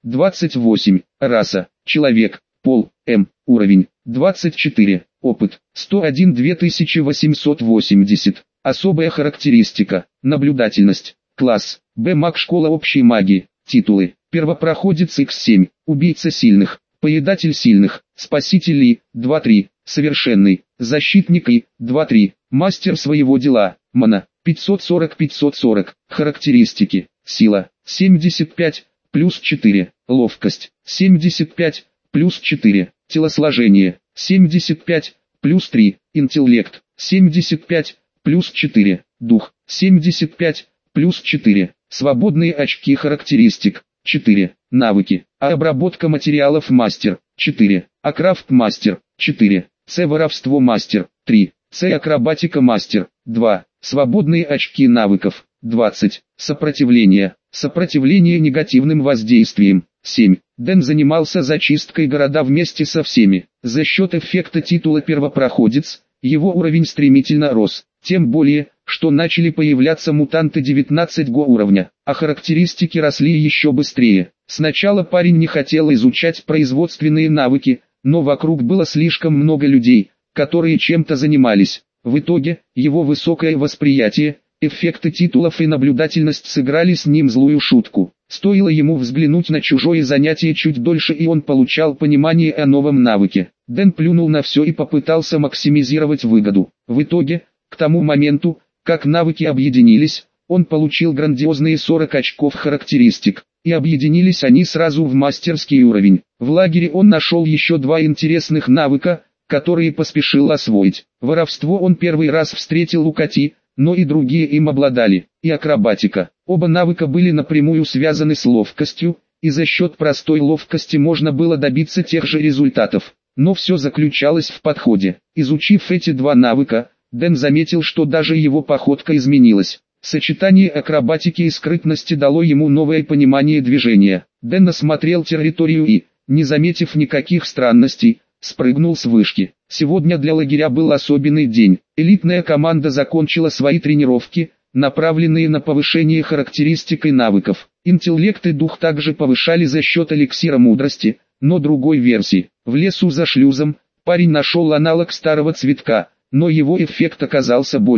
28. Раса: человек. Пол: М. Уровень: 24. Опыт: 101 2880. Особая характеристика: наблюдательность. Класс: Б. Маг, школа общей магии. Титулы: первопроходец X7, убийца сильных, поедатель сильных, спаситель И, 2-3, совершенный, защитник И, 2-3, мастер своего дела, мана, 540-540, характеристики: сила, 75, плюс 4, ловкость, 75, плюс 4, телосложение, 75, плюс 3, интеллект, 75, плюс 4, дух, 75, плюс 4, свободные очки характеристик, 4, навыки, обработка материалов мастер, 4, крафт мастер, 4, воровство мастер, 3, акробатика мастер, 2, свободные очки навыков, 20, сопротивление негативным воздействием, 7. Дэн занимался зачисткой города вместе со всеми. За счет эффекта титула первопроходец, его уровень стремительно рос, тем более, что начали появляться мутанты 19 уровня, а характеристики росли еще быстрее. Сначала парень не хотел изучать производственные навыки, но вокруг было слишком много людей, которые чем-то занимались. В итоге, его высокое восприятие, эффекты титулов и наблюдательность сыграли с ним злую шутку. Стоило ему взглянуть на чужое занятие чуть дольше, и он получал понимание о новом навыке. Дэн плюнул на все и попытался максимизировать выгоду. В итоге, к тому моменту, как навыки объединились, он получил грандиозные 40 очков характеристик. И объединились они сразу в мастерский уровень. В лагере он нашел еще 2 интересных навыка, которые поспешил освоить. Воровство он первый раз встретил у Кати, но и другие им обладали, и акробатика. Оба навыка были напрямую связаны с ловкостью, и за счет простой ловкости можно было добиться тех же результатов. Но все заключалось в подходе. Изучив эти 2 навыка, Дэн заметил, что даже его походка изменилась. Сочетание акробатики и скрытности дало ему новое понимание движения. Дэн осмотрел территорию и, не заметив никаких странностей, спрыгнул с вышки. Сегодня для лагеря был особенный день. Элитная команда закончила свои тренировки, направленные на повышение характеристик и навыков. Интеллект и дух также повышали за счет эликсира мудрости, но другой версии. В лесу за шлюзом парень нашел аналог старого цветка, но его эффект оказался больше.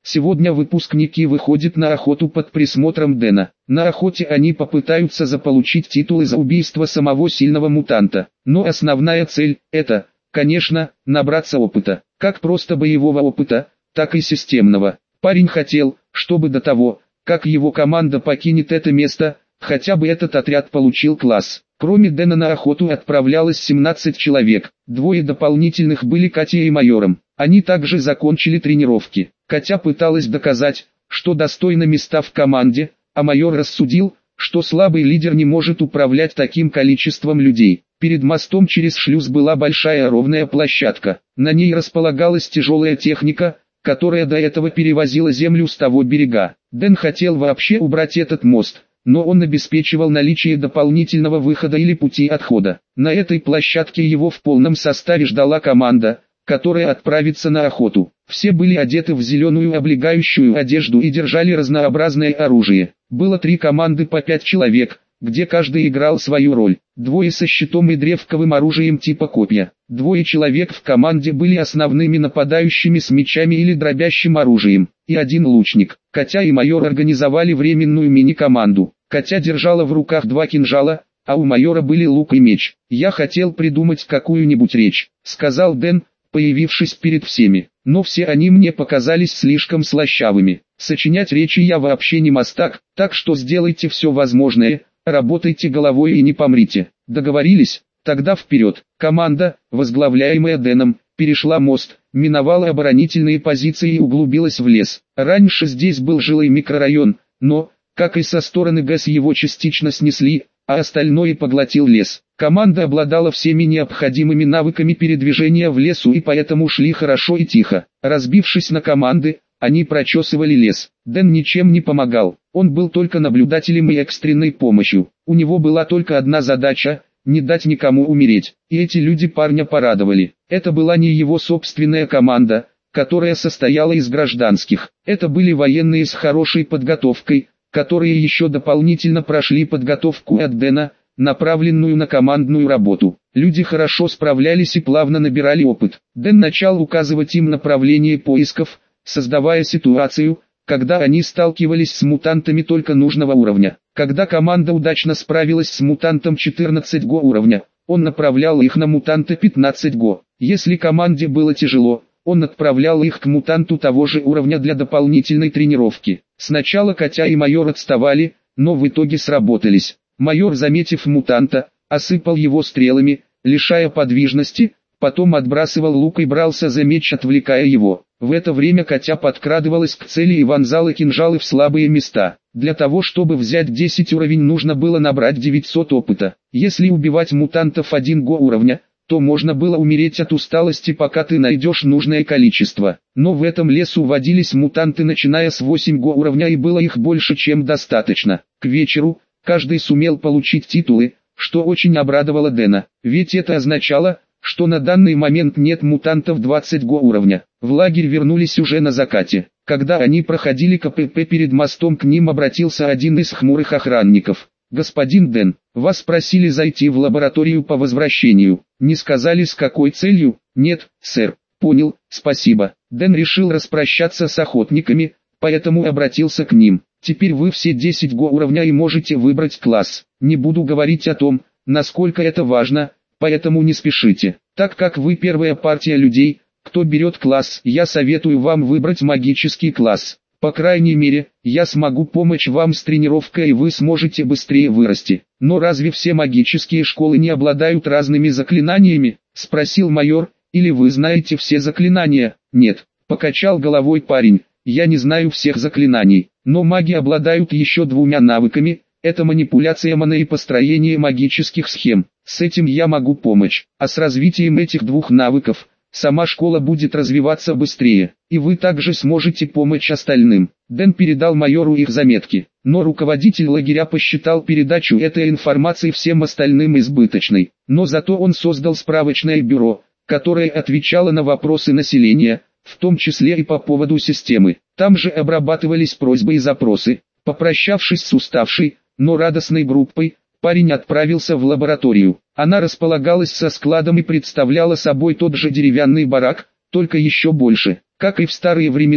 Сегодня выпускники выходят на охоту под присмотром Дэна. На охоте они попытаются заполучить титулы за убийство самого сильного мутанта. Но основная цель – это, конечно, набраться опыта. Как просто боевого опыта, так и системного. Парень хотел, чтобы до того, как его команда покинет это место, хотя бы этот отряд получил класс. Кроме Дэна на охоту отправлялось 17 человек. Двое дополнительных были Катя и майором. Они также закончили тренировки. Катя пыталась доказать, что достойна места в команде, а майор рассудил, что слабый лидер не может управлять таким количеством людей. Перед мостом через шлюз была большая ровная площадка. На ней располагалась тяжелая техника, которая до этого перевозила землю с того берега. Дэн хотел вообще убрать этот мост, но он обеспечивал наличие дополнительного выхода или пути отхода. На этой площадке его в полном составе ждала команда, которая отправится на охоту. Все были одеты в зеленую облегающую одежду и держали разнообразное оружие. Было 3 команды по 5 человек, где каждый играл свою роль. 2 со щитом и древковым оружием типа копья. 2 человек в команде были основными нападающими с мечами или дробящим оружием, и 1 лучник. Катя и майор организовали временную мини-команду. Катя держала в руках 2 кинжала, а у майора были лук и меч. «Я хотел придумать какую-нибудь речь», — сказал Дэн, появившись перед всеми. «Но все они мне показались слишком слащавыми. Сочинять речи я вообще не мастак, так что сделайте все возможное, работайте головой и не помрите. Договорились? Тогда вперед». Команда, возглавляемая Дэном, перешла мост, миновала оборонительные позиции и углубилась в лес. Раньше здесь был жилой микрорайон, но, как и со стороны ГЭС, его частично снесли, а остальное поглотил лес. Команда обладала всеми необходимыми навыками передвижения в лесу и поэтому шли хорошо и тихо. Разбившись на команды, они прочесывали лес. Дэн ничем не помогал, он был только наблюдателем и экстренной помощью. У него была только одна задача – не дать никому умереть. И эти люди парня порадовали. Это была не его собственная команда, которая состояла из гражданских. Это были военные с хорошей подготовкой, которые еще дополнительно прошли подготовку от Дэна, направленную на командную работу. Люди хорошо справлялись и плавно набирали опыт. Дэн начал указывать им направление поисков, создавая ситуацию, когда они сталкивались с мутантами только нужного уровня. Когда команда удачно справилась с мутантом 14 го уровня, он направлял их на мутанта 15 го. Если команде было тяжело, он отправлял их к мутанту того же уровня для дополнительной тренировки. Сначала Катя и майор отставали, но в итоге сработались. Майор, заметив мутанта, осыпал его стрелами, лишая подвижности, потом отбрасывал лук и брался за меч, отвлекая его. В это время Катя подкрадывалась к цели и вонзала кинжалы в слабые места. Для того, чтобы взять 10 уровень, нужно было набрать 900 опыта. Если убивать мутантов 1 го уровня, то можно было умереть от усталости, пока ты найдешь нужное количество. Но в этом лесу водились мутанты начиная с 8 го уровня, и было их больше чем достаточно. К вечеру каждый сумел получить титулы, что очень обрадовало Дэна, ведь это означало, что на данный момент нет мутантов 20 го уровня. В лагерь вернулись уже на закате. Когда они проходили КПП перед мостом, к ним обратился один из хмурых охранников. «Господин Дэн, вас просили зайти в лабораторию по возвращению. Не сказали, с какой целью?» «Нет, сэр». «Понял, спасибо». Дэн решил распрощаться с охотниками, поэтому обратился к ним. «Теперь вы все 10 го уровня и можете выбрать класс. Не буду говорить о том, насколько это важно, поэтому не спешите. Так как вы первая партия людей, кто берет класс, я советую вам выбрать магический класс. По крайней мере, я смогу помочь вам с тренировкой, и вы сможете быстрее вырасти». «Но разве все магические школы не обладают разными заклинаниями?» — спросил майор. «Или вы знаете все заклинания?» «Нет», — покачал головой парень, — «я не знаю всех заклинаний, но маги обладают еще 2 навыками, это манипуляция маной и построение магических схем. С этим я могу помочь, а с развитием этих 2 навыков сама школа будет развиваться быстрее, и вы также сможете помочь остальным». Дэн передал майору их заметки, но руководитель лагеря посчитал передачу этой информации всем остальным избыточной. Но зато он создал справочное бюро, которое отвечало на вопросы населения, в том числе и по поводу системы. Там же обрабатывались просьбы и запросы. Попрощавшись с уставшей, но радостной группой, парень отправился в лабораторию. Она располагалась со складом и представляла собой тот же деревянный барак, только еще больше. Как и в старые времена,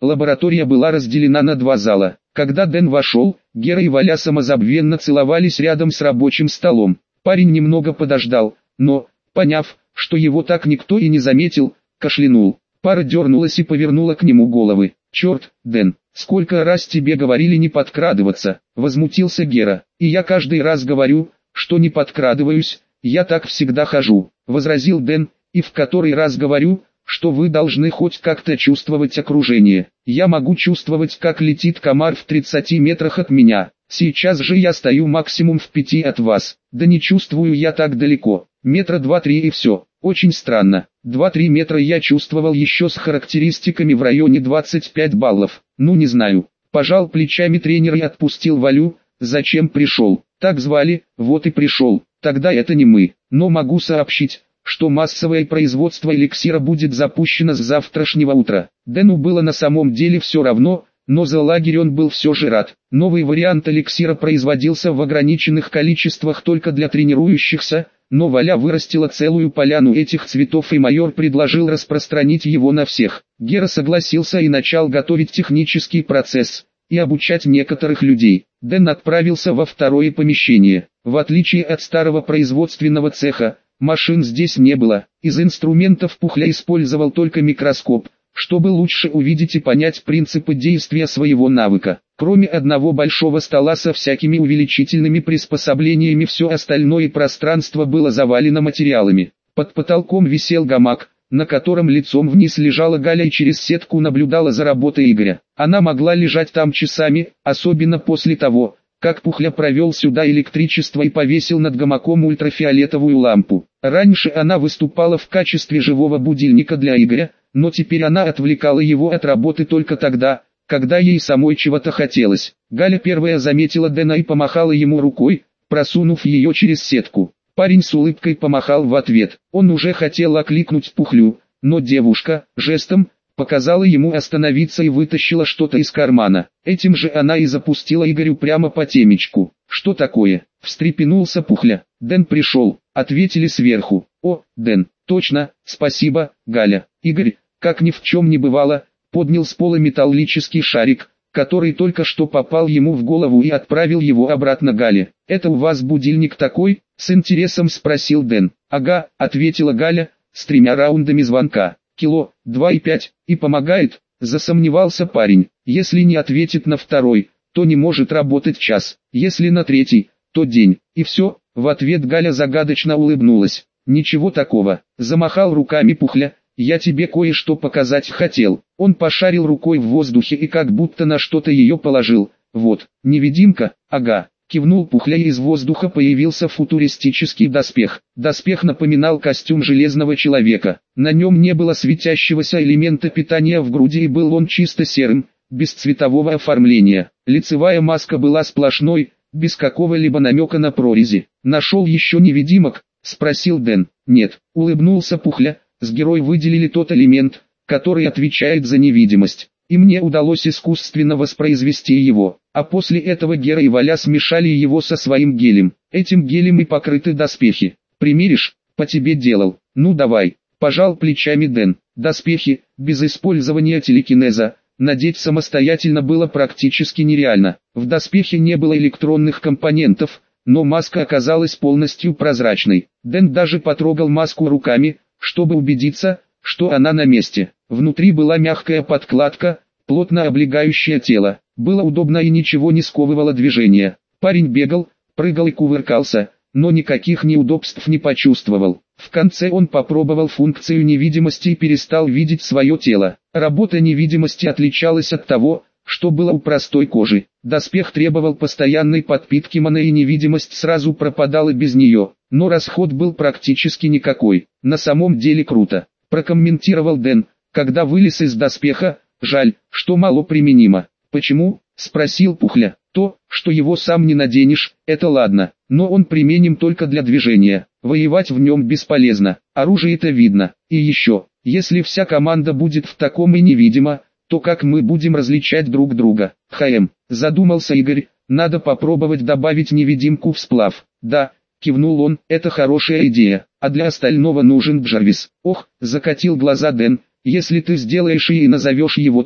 Лаборатория была разделена на два зала. Когда Дэн вошел, Гера и Валя самозабвенно целовались рядом с рабочим столом. Парень немного подождал, но, поняв, что его так никто и не заметил, кашлянул. Пара дернулась и повернула к нему головы. «Черт, Дэн, сколько раз тебе говорили не подкрадываться», — возмутился Гера. «И я каждый раз говорю, что не подкрадываюсь, я так всегда хожу», — возразил Дэн, «и в который раз говорю, что вы должны хоть как-то чувствовать окружение. Я могу чувствовать, как летит комар в 30 метрах от меня. Сейчас же я стою максимум в 5 от вас. Да не чувствую я так далеко. Метра 2-3 и все. Очень странно. 2-3 метра я чувствовал еще с характеристиками в районе 25 баллов. Ну не знаю». Пожал плечами тренер и отпустил Валю. «Зачем пришел? Так звали, вот и пришел. Тогда это не мы. Но могу сообщить, что массовое производство эликсира будет запущено с завтрашнего утра». Дэну было на самом деле все равно, но за лагерь он был все же рад. Новый вариант эликсира производился в ограниченных количествах только для тренирующихся, но Валя вырастила целую поляну этих цветов и майор предложил распространить его на всех. Гера согласился и начал готовить технический процесс и обучать некоторых людей. Дэн отправился во второе помещение. В отличие от старого производственного цеха, машин здесь не было. Из инструментов Пухля использовал только микроскоп, чтобы лучше увидеть и понять принципы действия своего навыка. Кроме одного большого стола со всякими увеличительными приспособлениями, все остальное пространство было завалено материалами. Под потолком висел гамак, на котором лицом вниз лежала Галя и через сетку наблюдала за работой Игоря. Она могла лежать там часами, особенно после того, как Пухля провел сюда электричество и повесил над гамаком ультрафиолетовую лампу. Раньше она выступала в качестве живого будильника для Игоря, но теперь она отвлекала его от работы только тогда, когда ей самой чего-то хотелось. Галя первая заметила Дэна и помахала ему рукой, просунув ее через сетку. Парень с улыбкой помахал в ответ. Он уже хотел окликнуть Пухлю, но девушка, жестом, показала ему остановиться и вытащила что-то из кармана. Этим же она и запустила Игорю прямо по темечку. «Что такое?» — встрепенулся Пухля. «Дэн пришел», — ответили сверху. «О, Дэн, точно, спасибо, Галя». Игорь, как ни в чем не бывало, поднял с пола металлический шарик, который только что попал ему в голову и отправил его обратно Гале. «Это у вас будильник такой?» — с интересом спросил Дэн. «Ага», — ответила Галя, с 3 раундами звонка. «Кило, 2,5, и помогает?» — засомневался парень. «Если не ответит на второй, то не может работать час, если на третий, то день». И все, в ответ Галя загадочно улыбнулась. «Ничего такого», — замахал руками Пухля. «Я тебе кое-что показать хотел». Он пошарил рукой в воздухе и как будто на что-то ее положил. «Вот, невидимка, ага». Кивнул Пухля, и из воздуха появился футуристический доспех. Доспех напоминал костюм железного человека. На нем не было светящегося элемента питания в груди и был он чисто серым, без цветового оформления. Лицевая маска была сплошной, без какого-либо намека на прорези. «Нашел еще невидимок?» — спросил Дэн. «Нет», — улыбнулся Пухля, — «с герой выделили тот элемент, который отвечает за невидимость. И мне удалось искусственно воспроизвести его, а после этого Гера и Валя смешали его со своим гелем. Этим гелем и покрыты доспехи. Примеришь? По тебе делал. Ну давай», — пожал плечами Дэн. Доспехи, без использования телекинеза, надеть самостоятельно было практически нереально. В доспехе не было электронных компонентов, но маска оказалась полностью прозрачной. Дэн даже потрогал маску руками, чтобы убедиться, что она на месте. Внутри была мягкая подкладка, плотно облегающая тело. Было удобно и ничего не сковывало движения. Парень бегал, прыгал и кувыркался, но никаких неудобств не почувствовал. В конце он попробовал функцию невидимости и перестал видеть свое тело. Работа невидимости отличалась от того, что было у простой кожи. Доспех требовал постоянной подпитки маны, и невидимость сразу пропадала без нее, но расход был практически никакой. «На самом деле круто», — прокомментировал Дэн, когда вылез из доспеха. «Жаль, что мало применимо». «Почему?» — спросил Пухля. «То, что его сам не наденешь, это ладно, но он применим только для движения. Воевать в нем бесполезно, оружие-то видно. И еще, если вся команда будет в таком и невидимо, то как мы будем различать друг друга?» Задумался Игорь, «надо попробовать добавить невидимку в сплав». «Да», — кивнул он, — «это хорошая идея, а для остального нужен Джарвис». «Ох», — закатил глаза Дэн, — «если ты сделаешь и назовешь его так,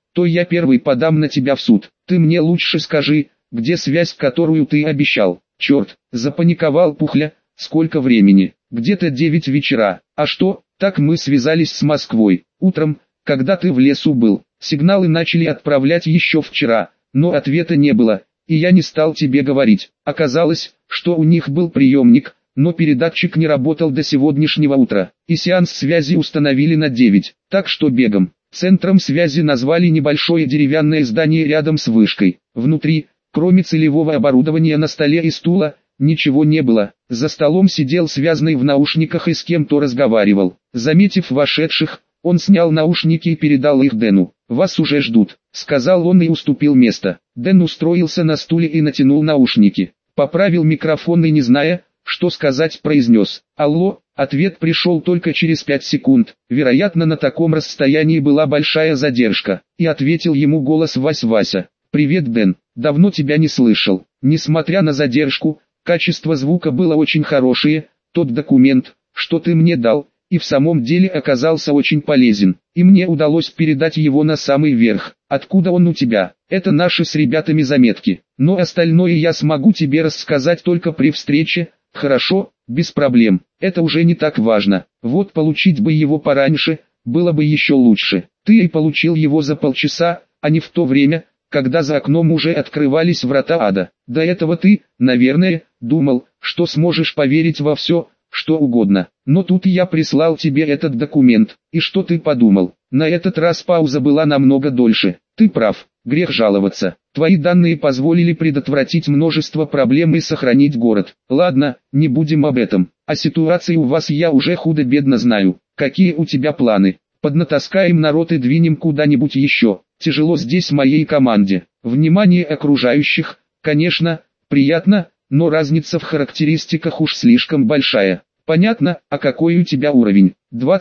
то я первый подам на тебя в суд. Ты мне лучше скажи, где связь, которую ты обещал? Черт, запаниковал Пухля, сколько времени? Где-то 9 вечера. А что, так мы связались с Москвой. Утром, когда ты в лесу был, сигналы начали отправлять еще вчера, но ответа не было, и я не стал тебе говорить. Оказалось, что у них был приемник, но передатчик не работал до сегодняшнего утра, и сеанс связи установили на 9, так что бегом. Центром связи назвали небольшое деревянное здание рядом с вышкой. Внутри, кроме целевого оборудования на столе и стула, ничего не было. За столом сидел связанный в наушниках и с кем-то разговаривал. Заметив вошедших, он снял наушники и передал их Дэну. «Вас уже ждут», — сказал он и уступил место. Дэн устроился на стуле и натянул наушники. Поправил микрофон и, не зная, что сказать, произнес: «Алло». Ответ пришел только через 5 секунд. Вероятно, на таком расстоянии была большая задержка. И ответил ему голос Вася. «Привет, Дэн. Давно тебя не слышал». Несмотря на задержку, качество звука было очень хорошее. Тот документ, что ты мне дал, и в самом деле оказался очень полезен. И мне удалось передать его на самый верх. Откуда он у тебя? Это наши с ребятами заметки. Но остальное я смогу тебе рассказать только при встрече. Хорошо, без проблем. Это уже не так важно. Вот получить бы его пораньше, было бы еще лучше. Ты и получил его за полчаса, а не в то время, когда за окном уже открывались врата ада. До этого ты, наверное, думал, что сможешь поверить во все, что угодно. Но тут я прислал тебе этот документ. И что ты подумал? На этот раз пауза была намного дольше. Ты прав, грех жаловаться. Твои данные позволили предотвратить множество проблем и сохранить город. Ладно, не будем об этом. О ситуации у вас я уже худо-бедно знаю. Какие у тебя планы? Поднатаскаем народ и двинем куда-нибудь еще. Тяжело здесь моей команде. Внимание окружающих, конечно, приятно, но разница в характеристиках уж слишком большая. Понятно, а какой у тебя уровень?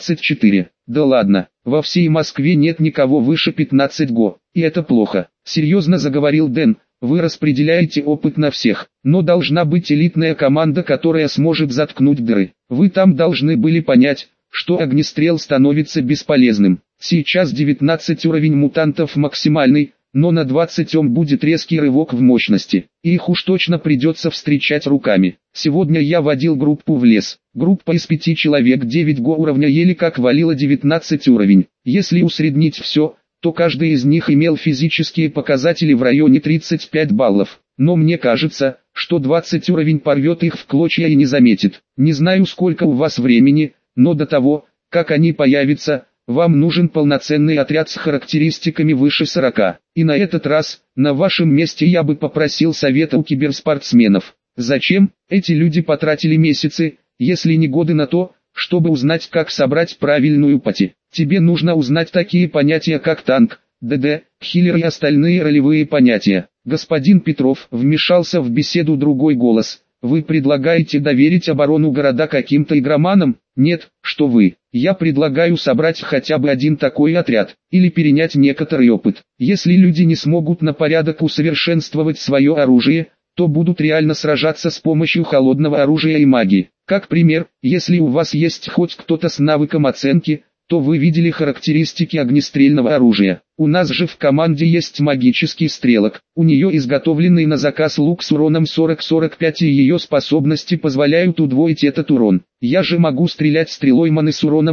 24. Да ладно, во всей Москве нет никого выше 15 го, и это плохо. Серьезно заговорил Дэн, вы распределяете опыт на всех, но должна быть элитная команда, которая сможет заткнуть дыры. Вы там должны были понять, что огнестрел становится бесполезным. Сейчас 19 уровень мутантов максимальный, но на 20 будет резкий рывок в мощности, и их уж точно придется встречать руками. Сегодня я водил группу в лес. Группа из 5 человек 9 го уровня еле как валила 19 уровень. Если усреднить все, то каждый из них имел физические показатели в районе 35 баллов. Но мне кажется, что 20 уровень порвет их в клочья и не заметит. Не знаю, сколько у вас времени, но до того, как они появятся, вам нужен полноценный отряд с характеристиками выше 40. И на этот раз, на вашем месте я бы попросил совета у киберспортсменов. Зачем? Эти люди потратили месяцы, если не годы на то, чтобы узнать, как собрать правильную пати. Тебе нужно узнать такие понятия, как танк, ДД, хиллер и остальные ролевые понятия. Господин Петров, вмешался в беседу другой голос. Вы предлагаете доверить оборону города каким-то игроманам? Нет, что вы. Я предлагаю собрать хотя бы один такой отряд, или перенять некоторый опыт. Если люди не смогут на порядок усовершенствовать свое оружие, то будут реально сражаться с помощью холодного оружия и магии. Как пример, если у вас есть хоть кто-то с навыком оценки, то вы видели характеристики огнестрельного оружия. У нас же в команде есть магический стрелок. У нее изготовленный на заказ лук с уроном 40-45 и ее способности позволяют удвоить этот урон. Я же могу стрелять стрелой маны с уроном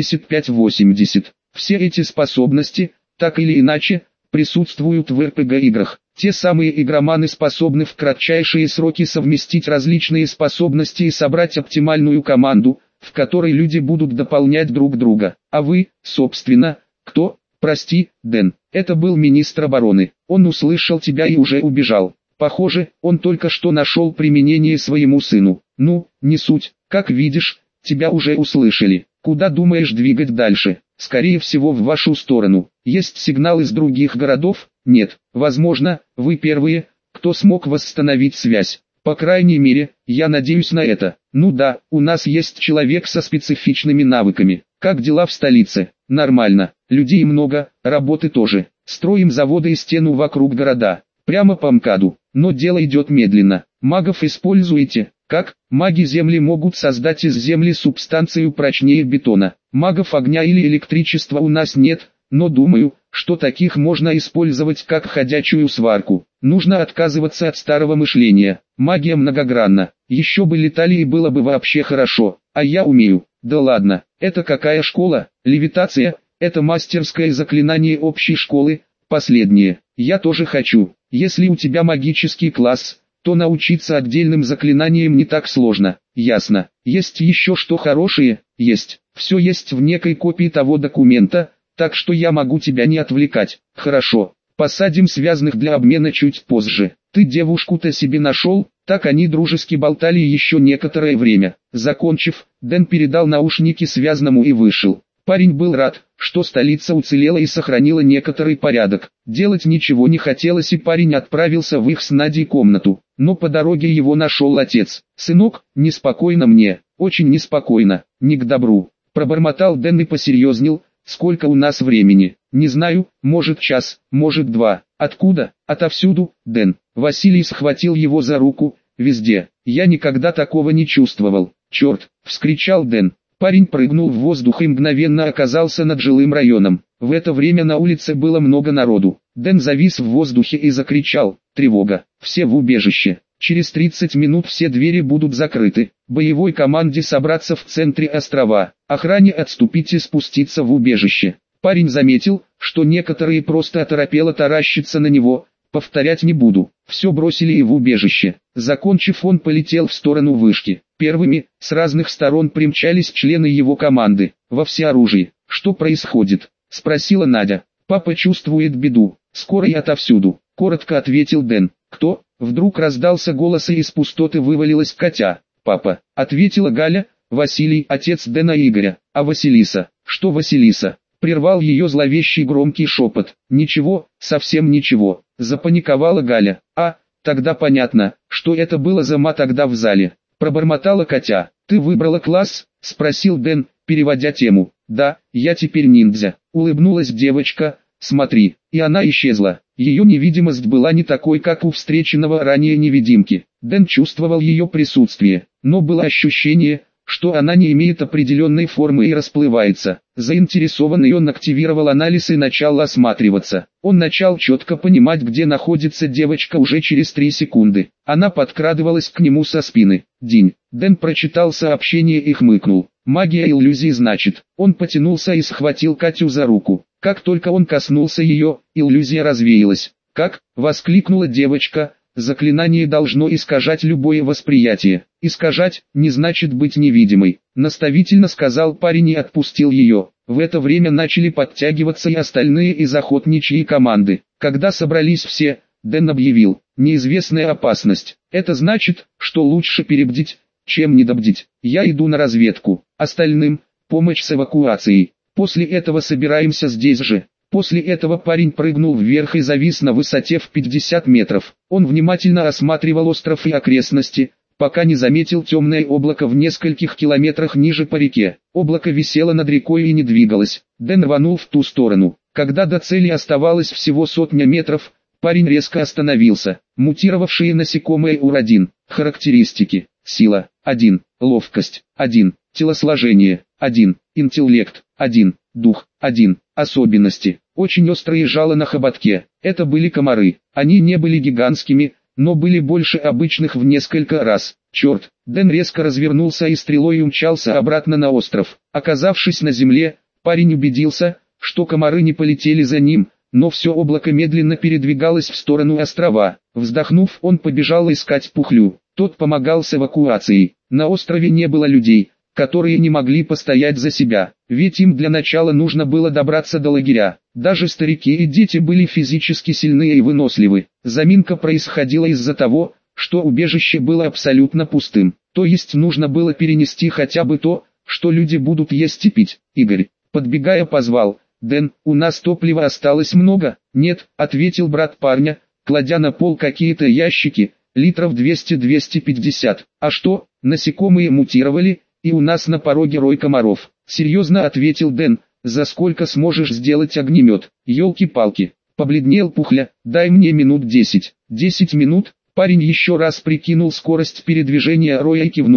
75-80. Все эти способности, так или иначе, присутствуют в РПГ-играх. Те самые игроманы способны в кратчайшие сроки совместить различные способности и собрать оптимальную команду, в которой люди будут дополнять друг друга. А вы, собственно, кто? Прости, Дэн, это был министр обороны. Он услышал тебя и уже убежал. Похоже, он только что нашел применение своему сыну. Ну, не суть, как видишь, тебя уже услышали. Куда думаешь двигать дальше? Скорее всего в вашу сторону. Есть сигнал из других городов? Нет. Возможно, вы первые, кто смог восстановить связь. По крайней мере, я надеюсь на это. Ну да, у нас есть человек со специфичными навыками. Как дела в столице? Нормально. Людей много, работы тоже. Строим заводы и стену вокруг города. Прямо по МКАДу. Но дело идет медленно. Магов используете? Как? Маги земли могут создать из земли субстанцию прочнее бетона. Магов огня или электричества у нас нет, но думаю, что таких можно использовать как ходячую сварку. Нужно отказываться от старого мышления. Магия многогранна. Еще бы летали и было бы вообще хорошо. А я умею. Да ладно, это какая школа? Левитация? Это мастерское заклинание общей школы. Последнее. Я тоже хочу. Если у тебя магический класс, то научиться отдельным заклинаниям не так сложно. Ясно. Есть еще что хорошее? Есть. Все есть в некой копии того документа, так что я могу тебя не отвлекать. Хорошо. Посадим связанных для обмена чуть позже. Ты девушку-то себе нашел? Так они дружески болтали еще некоторое время. Закончив, Дэн передал наушники связанному и вышел. Парень был рад, что столица уцелела и сохранила некоторый порядок. Делать ничего не хотелось, и парень отправился в их с Надей комнату. Но по дороге его нашел отец. «Сынок, неспокойно мне, очень неспокойно, не к добру», — пробормотал Дэн и посерьезнел. «Сколько у нас времени?» «Не знаю, может час, может два». «Откуда?» «Отовсюду, Дэн». Василий схватил его за руку. «Везде. Я никогда такого не чувствовал». «Черт!» — вскричал Дэн. Парень прыгнул в воздух и мгновенно оказался над жилым районом. В это время на улице было много народу. Дэн завис в воздухе и закричал: «Тревога! Все в убежище! Через 30 минут все двери будут закрыты. Боевой команде собраться в центре острова. Охране отступить и спуститься в убежище». Парень заметил, что некоторые просто оторопело таращатся на него. Повторять не буду. Все бросили и в убежище. Закончив, он полетел в сторону вышки. Первыми, с разных сторон примчались члены его команды, во всеоружии. «Что происходит?» — спросила Надя. «Папа чувствует беду. Скоро и отовсюду», — коротко ответил Дэн. «Кто?» — вдруг раздался голос, и из пустоты вывалилась Катя. «Папа», — ответила Галя. «Василий, отец Дэна и Игоря». «А Василиса?» «Что Василиса?» — прервал ее зловещий громкий шепот. «Ничего, совсем ничего», — запаниковала Галя. «А, тогда понятно, что это было за ма тогда в зале», — пробормотала Катя. «Ты выбрала класс?» — спросил Дэн, переводя тему. «Да, я теперь ниндзя», — улыбнулась девочка. «Смотри». И она исчезла. Ее невидимость была не такой, как у встреченного ранее невидимки. Дэн чувствовал ее присутствие, но было ощущение, что она не имеет определенной формы и расплывается. Заинтересованный, он активировал анализ и начал осматриваться. Он начал четко понимать, где находится девочка уже через 3 секунды. Она подкрадывалась к нему со спины. «Динь». Дэн прочитал сообщение и хмыкнул. «Магия иллюзий, значит». Он потянулся и схватил Катю за руку. Как только он коснулся ее, иллюзия развеялась. «Как?» — воскликнула девочка. «Заклинание должно искажать любое восприятие». «Искажать не значит быть невидимой», — наставительно сказал парень и отпустил ее. В это время начали подтягиваться и остальные из охотничьей команды. Когда собрались все, Дэн объявил: «Неизвестная опасность. Это значит, что лучше перебдить, чем недобдить. Я иду на разведку. Остальным — помощь с эвакуацией. После этого собираемся здесь же». После этого парень прыгнул вверх и завис на высоте в 50 метров. Он внимательно осматривал остров и окрестности, пока не заметил темное облако в нескольких километрах ниже по реке. Облако висело над рекой и не двигалось. Дэн рванул в ту сторону. Когда до цели оставалось всего 100 метров, парень резко остановился. Мутировавшие насекомые УР-1. Характеристики: сила — 1, ловкость — 1, телосложение — 1, интеллект — 1, дух — 1. Особенности: очень острые жало на хоботке. Это были комары. Они не были гигантскими, но были больше обычных в несколько раз. Черт! Дэн резко развернулся и стрелой умчался обратно на остров. Оказавшись на земле, парень убедился, что комары не полетели за ним, но все облако медленно передвигалось в сторону острова. Вздохнув, он побежал искать Пухлю. Тот помогал с эвакуацией. На острове не было людей, которые не могли постоять за себя, ведь им для начала нужно было добраться до лагеря. Даже старики и дети были физически сильны и выносливы. Заминка происходила из-за того, что убежище было абсолютно пустым, то есть нужно было перенести хотя бы то, что люди будут есть и пить. Игорь, подбегая, позвал: «Дэн, у нас топлива осталось много?» «Нет», — ответил брат парня, кладя на пол какие-то ящики, литров 200-250. «А что, насекомые мутировали? И у нас на пороге рой комаров», — серьезно ответил Дэн. «За сколько сможешь сделать огнемет?» «Елки-палки», — побледнел Пухля. «Дай мне минут 10». 10 минут. Парень еще раз прикинул скорость передвижения роя и кивнул.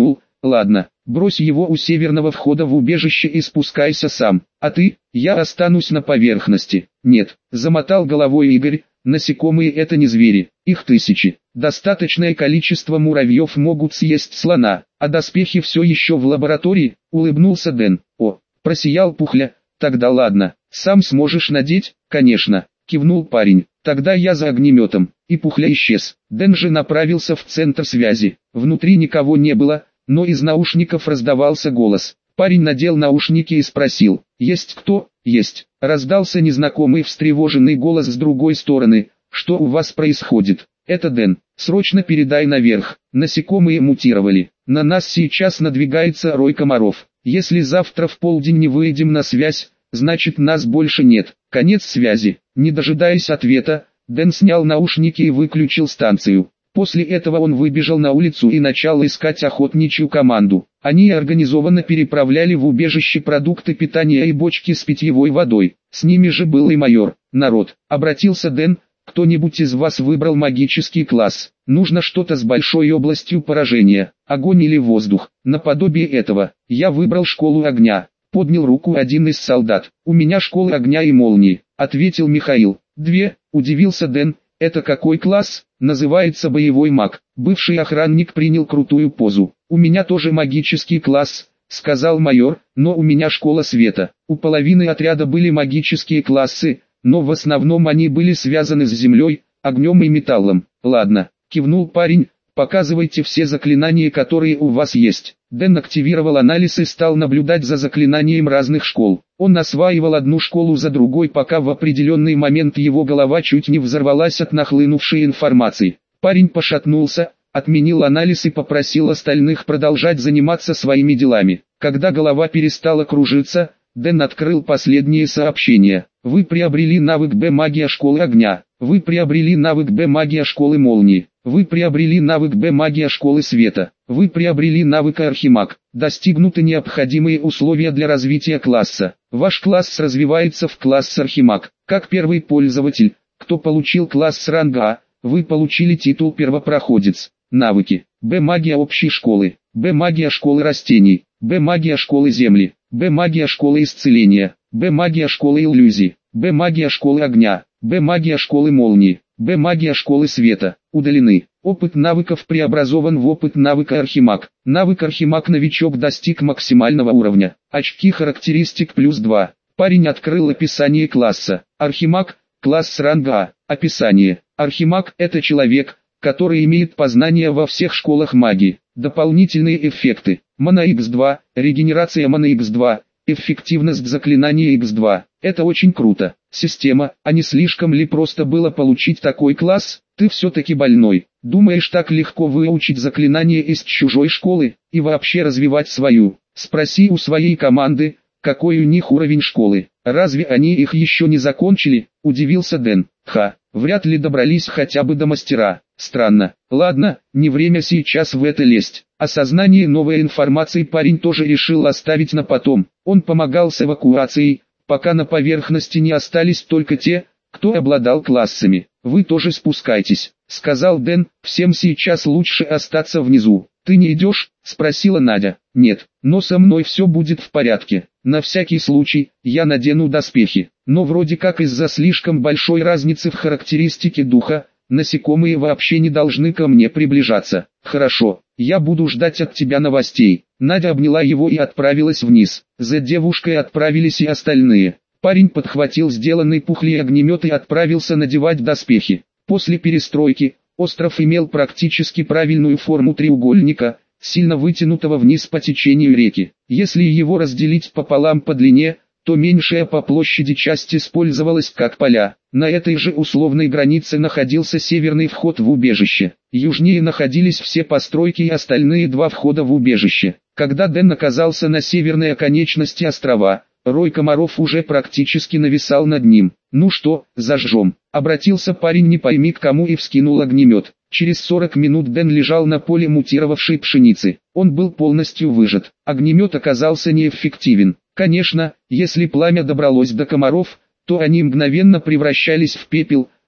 Ладно, брось его у северного входа в убежище и спускайся сам. А ты? Я останусь на поверхности. Нет, замотал головой Игорь. Насекомые это не звери, их тысячи. Достаточное количество муравьев могут съесть слона, а доспехи все еще в лаборатории, улыбнулся Дэн. О, просиял Пухля, тогда ладно, сам сможешь надеть, конечно, кивнул парень. Тогда я за огнеметом, и Пухля исчез. Дэн же направился в центр связи, внутри никого не было, но из наушников раздавался голос. Парень надел наушники и спросил, есть кто? Есть. Раздался незнакомый встревоженный голос с другой стороны. Что у вас происходит? Это Дэн. Срочно передай наверх. Насекомые мутировали. На нас сейчас надвигается рой комаров. Если завтра в полдень не выйдем на связь, значит нас больше нет. Конец связи. Не дожидаясь ответа, Дэн снял наушники и выключил станцию. После этого он выбежал на улицу и начал искать охотничью команду. Они организованно переправляли в убежище продукты питания и бочки с питьевой водой. С ними же был и майор. Народ, обратился Дэн, кто-нибудь из вас выбрал магический класс? Нужно что-то с большой областью поражения, огонь или воздух. Наподобие этого, я выбрал школу огня. Поднял руку один из солдат. У меня школа огня и молнии, ответил Михаил. Две, удивился Дэн. Это какой класс? Называется боевой маг. Бывший охранник принял крутую позу. У меня тоже магический класс, сказал майор, но у меня школа света. У половины отряда были магические классы, но в основном они были связаны с землей, огнем и металлом. Ладно, кивнул парень, показывайте все заклинания, которые у вас есть. Дэн активировал анализ и стал наблюдать за заклинанием разных школ. Он осваивал одну школу за другой, пока в определенный момент его голова чуть не взорвалась от нахлынувшей информации. Парень пошатнулся, отменил анализ и попросил остальных продолжать заниматься своими делами. Когда голова перестала кружиться, Дэн открыл последние сообщения. Вы приобрели навык Б магия школы огня. Вы приобрели навык Б магия школы молнии. Вы приобрели навык Б магия школы света. Вы приобрели навык архимаг. Достигнуты необходимые условия для развития класса. Ваш класс развивается в класс архимаг. Как первый пользователь, кто получил класс ранга А, вы получили титул первопроходец. Навыки. Б магия общей школы. Б магия школы растений. Б магия школы земли. Б магия школы исцеления. Б магия школы иллюзий. Б магия школы огня. Б магия школы молнии. Б магия школы света. Удалены. Опыт навыков преобразован в опыт навыка архимаг. Навык архимаг новичок достиг максимального уровня. Очки характеристик +2. Парень открыл описание класса. Архимаг, класс ранга А. Описание. Архимаг – это человек, который имеет познания во всех школах магии. Дополнительные эффекты. Мана Х2, регенерация маны Х2, эффективность заклинания Х2. Это очень круто. Система, а не слишком ли просто было получить такой класс? Ты все-таки больной. Думаешь, так легко выучить заклинание из чужой школы и вообще развивать свою? Спроси у своей команды, какой у них уровень школы. Разве они их еще не закончили? Удивился Дэн. Вряд ли добрались хотя бы до мастера. Странно. Ладно, не время сейчас в это лезть. Осознание новой информации парень тоже решил оставить на потом. Он помогал с эвакуацией, пока на поверхности не остались только те, кто обладал классами. Вы тоже спускайтесь, сказал Дэн, всем сейчас лучше остаться внизу. Ты не идешь? Спросила Надя. Нет, но со мной все будет в порядке. На всякий случай, я надену доспехи. Но вроде как из-за слишком большой разницы в характеристике духа, насекомые вообще не должны ко мне приближаться. Хорошо, я буду ждать от тебя новостей. Надя обняла его и отправилась вниз. За девушкой отправились и остальные. Парень подхватил сделанный Пухлей огнемет и отправился надевать доспехи. После перестройки, остров имел практически правильную форму треугольника, сильно вытянутого вниз по течению реки. Если его разделить пополам по длине, то меньшая по площади часть использовалась как поля. На этой же условной границе находился северный вход в убежище. Южнее находились все постройки и остальные два входа в убежище. Когда Дэн оказался на северной оконечности острова, рой комаров уже практически нависал над ним. «Ну что, зажжем?» — обратился парень не пойми к кому и вскинул огнемет. Через 40 минут Дэн лежал на поле мутировавшей пшеницы. Он был полностью выжат. Огнемет оказался неэффективен. Конечно, если пламя добралось до комаров, то они мгновенно превращались в пепел,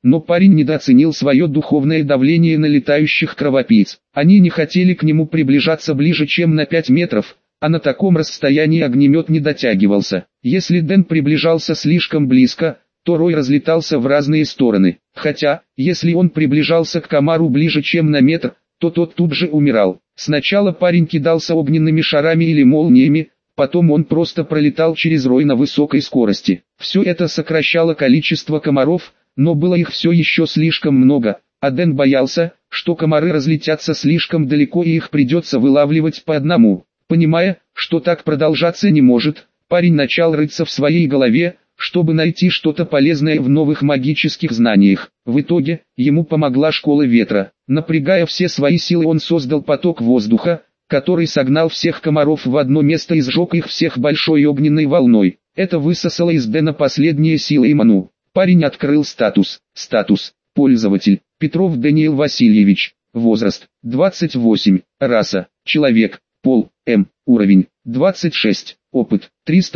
но парень недооценил свое духовное давление на летающих кровопийц. Они не хотели к нему приближаться ближе, чем на 5 метров, а на таком расстоянии огнемет не дотягивался. Если Дэн приближался слишком близко, то Рой разлетался в разные стороны. Хотя, если он приближался к комару ближе, чем на метр, то тот тут же умирал. Сначала парень кидался огненными шарами или молниями, потом он просто пролетал через Рой на высокой скорости. Все это сокращало количество комаров, но было их все еще слишком много, а Дэн боялся, что комары разлетятся слишком далеко и их придется вылавливать по одному. Понимая, что так продолжаться не может, парень начал рыться в своей голове, чтобы найти что-то полезное в новых магических знаниях. В итоге, ему помогла школа ветра. Напрягая все свои силы, он создал поток воздуха, который согнал всех комаров в одно место и сжег их всех большой огненной волной. Это высосало из Дэна последние силы и ману. Парень открыл статус. Пользователь. Петров Даниил Васильевич. Возраст. 28. Раса. Человек. Пол. М. Уровень. 26. Опыт.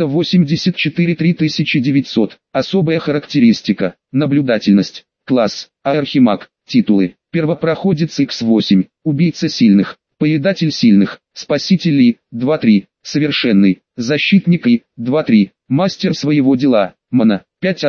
384 3900. Особая характеристика. Наблюдательность. Класс. Архимаг. Титулы. Первопроходец X8. Убийца сильных. Поедатель сильных. Спаситель И. 2-3. Совершенный. Защитник И. 2-3. Мастер своего дела. Мана.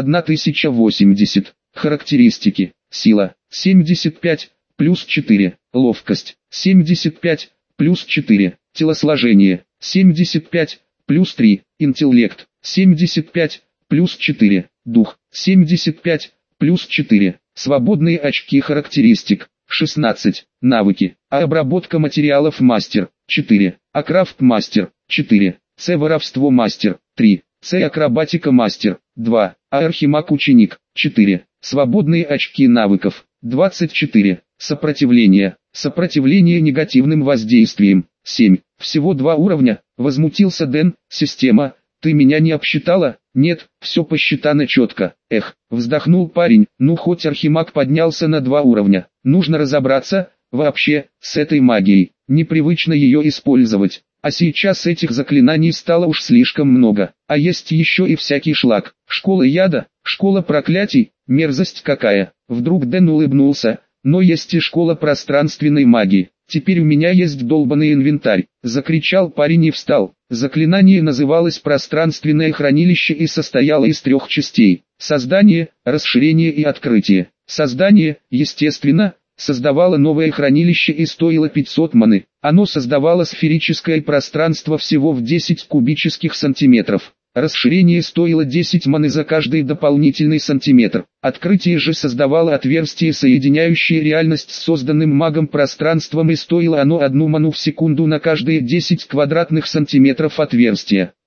51080. Характеристики. Сила. 75. Плюс 4. Ловкость. 75. Плюс 4. Телосложение. 75. Плюс 3. Интеллект. 75. Плюс 4. Дух. 75. Плюс 4. Свободные очки характеристик. 16. Навыки. Обработка материалов мастер. 4. Крафт мастер. 4. Воровство мастер. 3. Акробатика мастер. 2. Архимаг ученик. 4. Свободные очки навыков. 24. Сопротивление. Сопротивление негативным воздействиям. 7. Всего 2 уровня. Возмутился Дэн. Система, ты меня не обсчитала? Нет, все посчитано четко. Вздохнул парень. Ну хоть архимаг поднялся на 2 уровня. Нужно разобраться, вообще, с этой магией. Непривычно ее использовать. А сейчас этих заклинаний стало уж слишком много. А есть еще и всякий шлак. Школа яда, школа проклятий, мерзость какая. Вдруг Дэн улыбнулся. Но есть и школа пространственной магии. Теперь у меня есть долбанный инвентарь. Закричал парень и встал. Заклинание называлось пространственное хранилище и состояло из 3 частей. Создание, расширение и открытие. Создание, естественно, создавало новое хранилище и стоило 500 маны. Оно создавало сферическое пространство всего в 10 кубических сантиметров. Расширение стоило 10 маны за каждый дополнительный сантиметр. Открытие же создавало отверстие, соединяющее реальность с созданным магом пространством, и стоило оно 1 ману в секунду на каждые 10 квадратных сантиметров отверстия.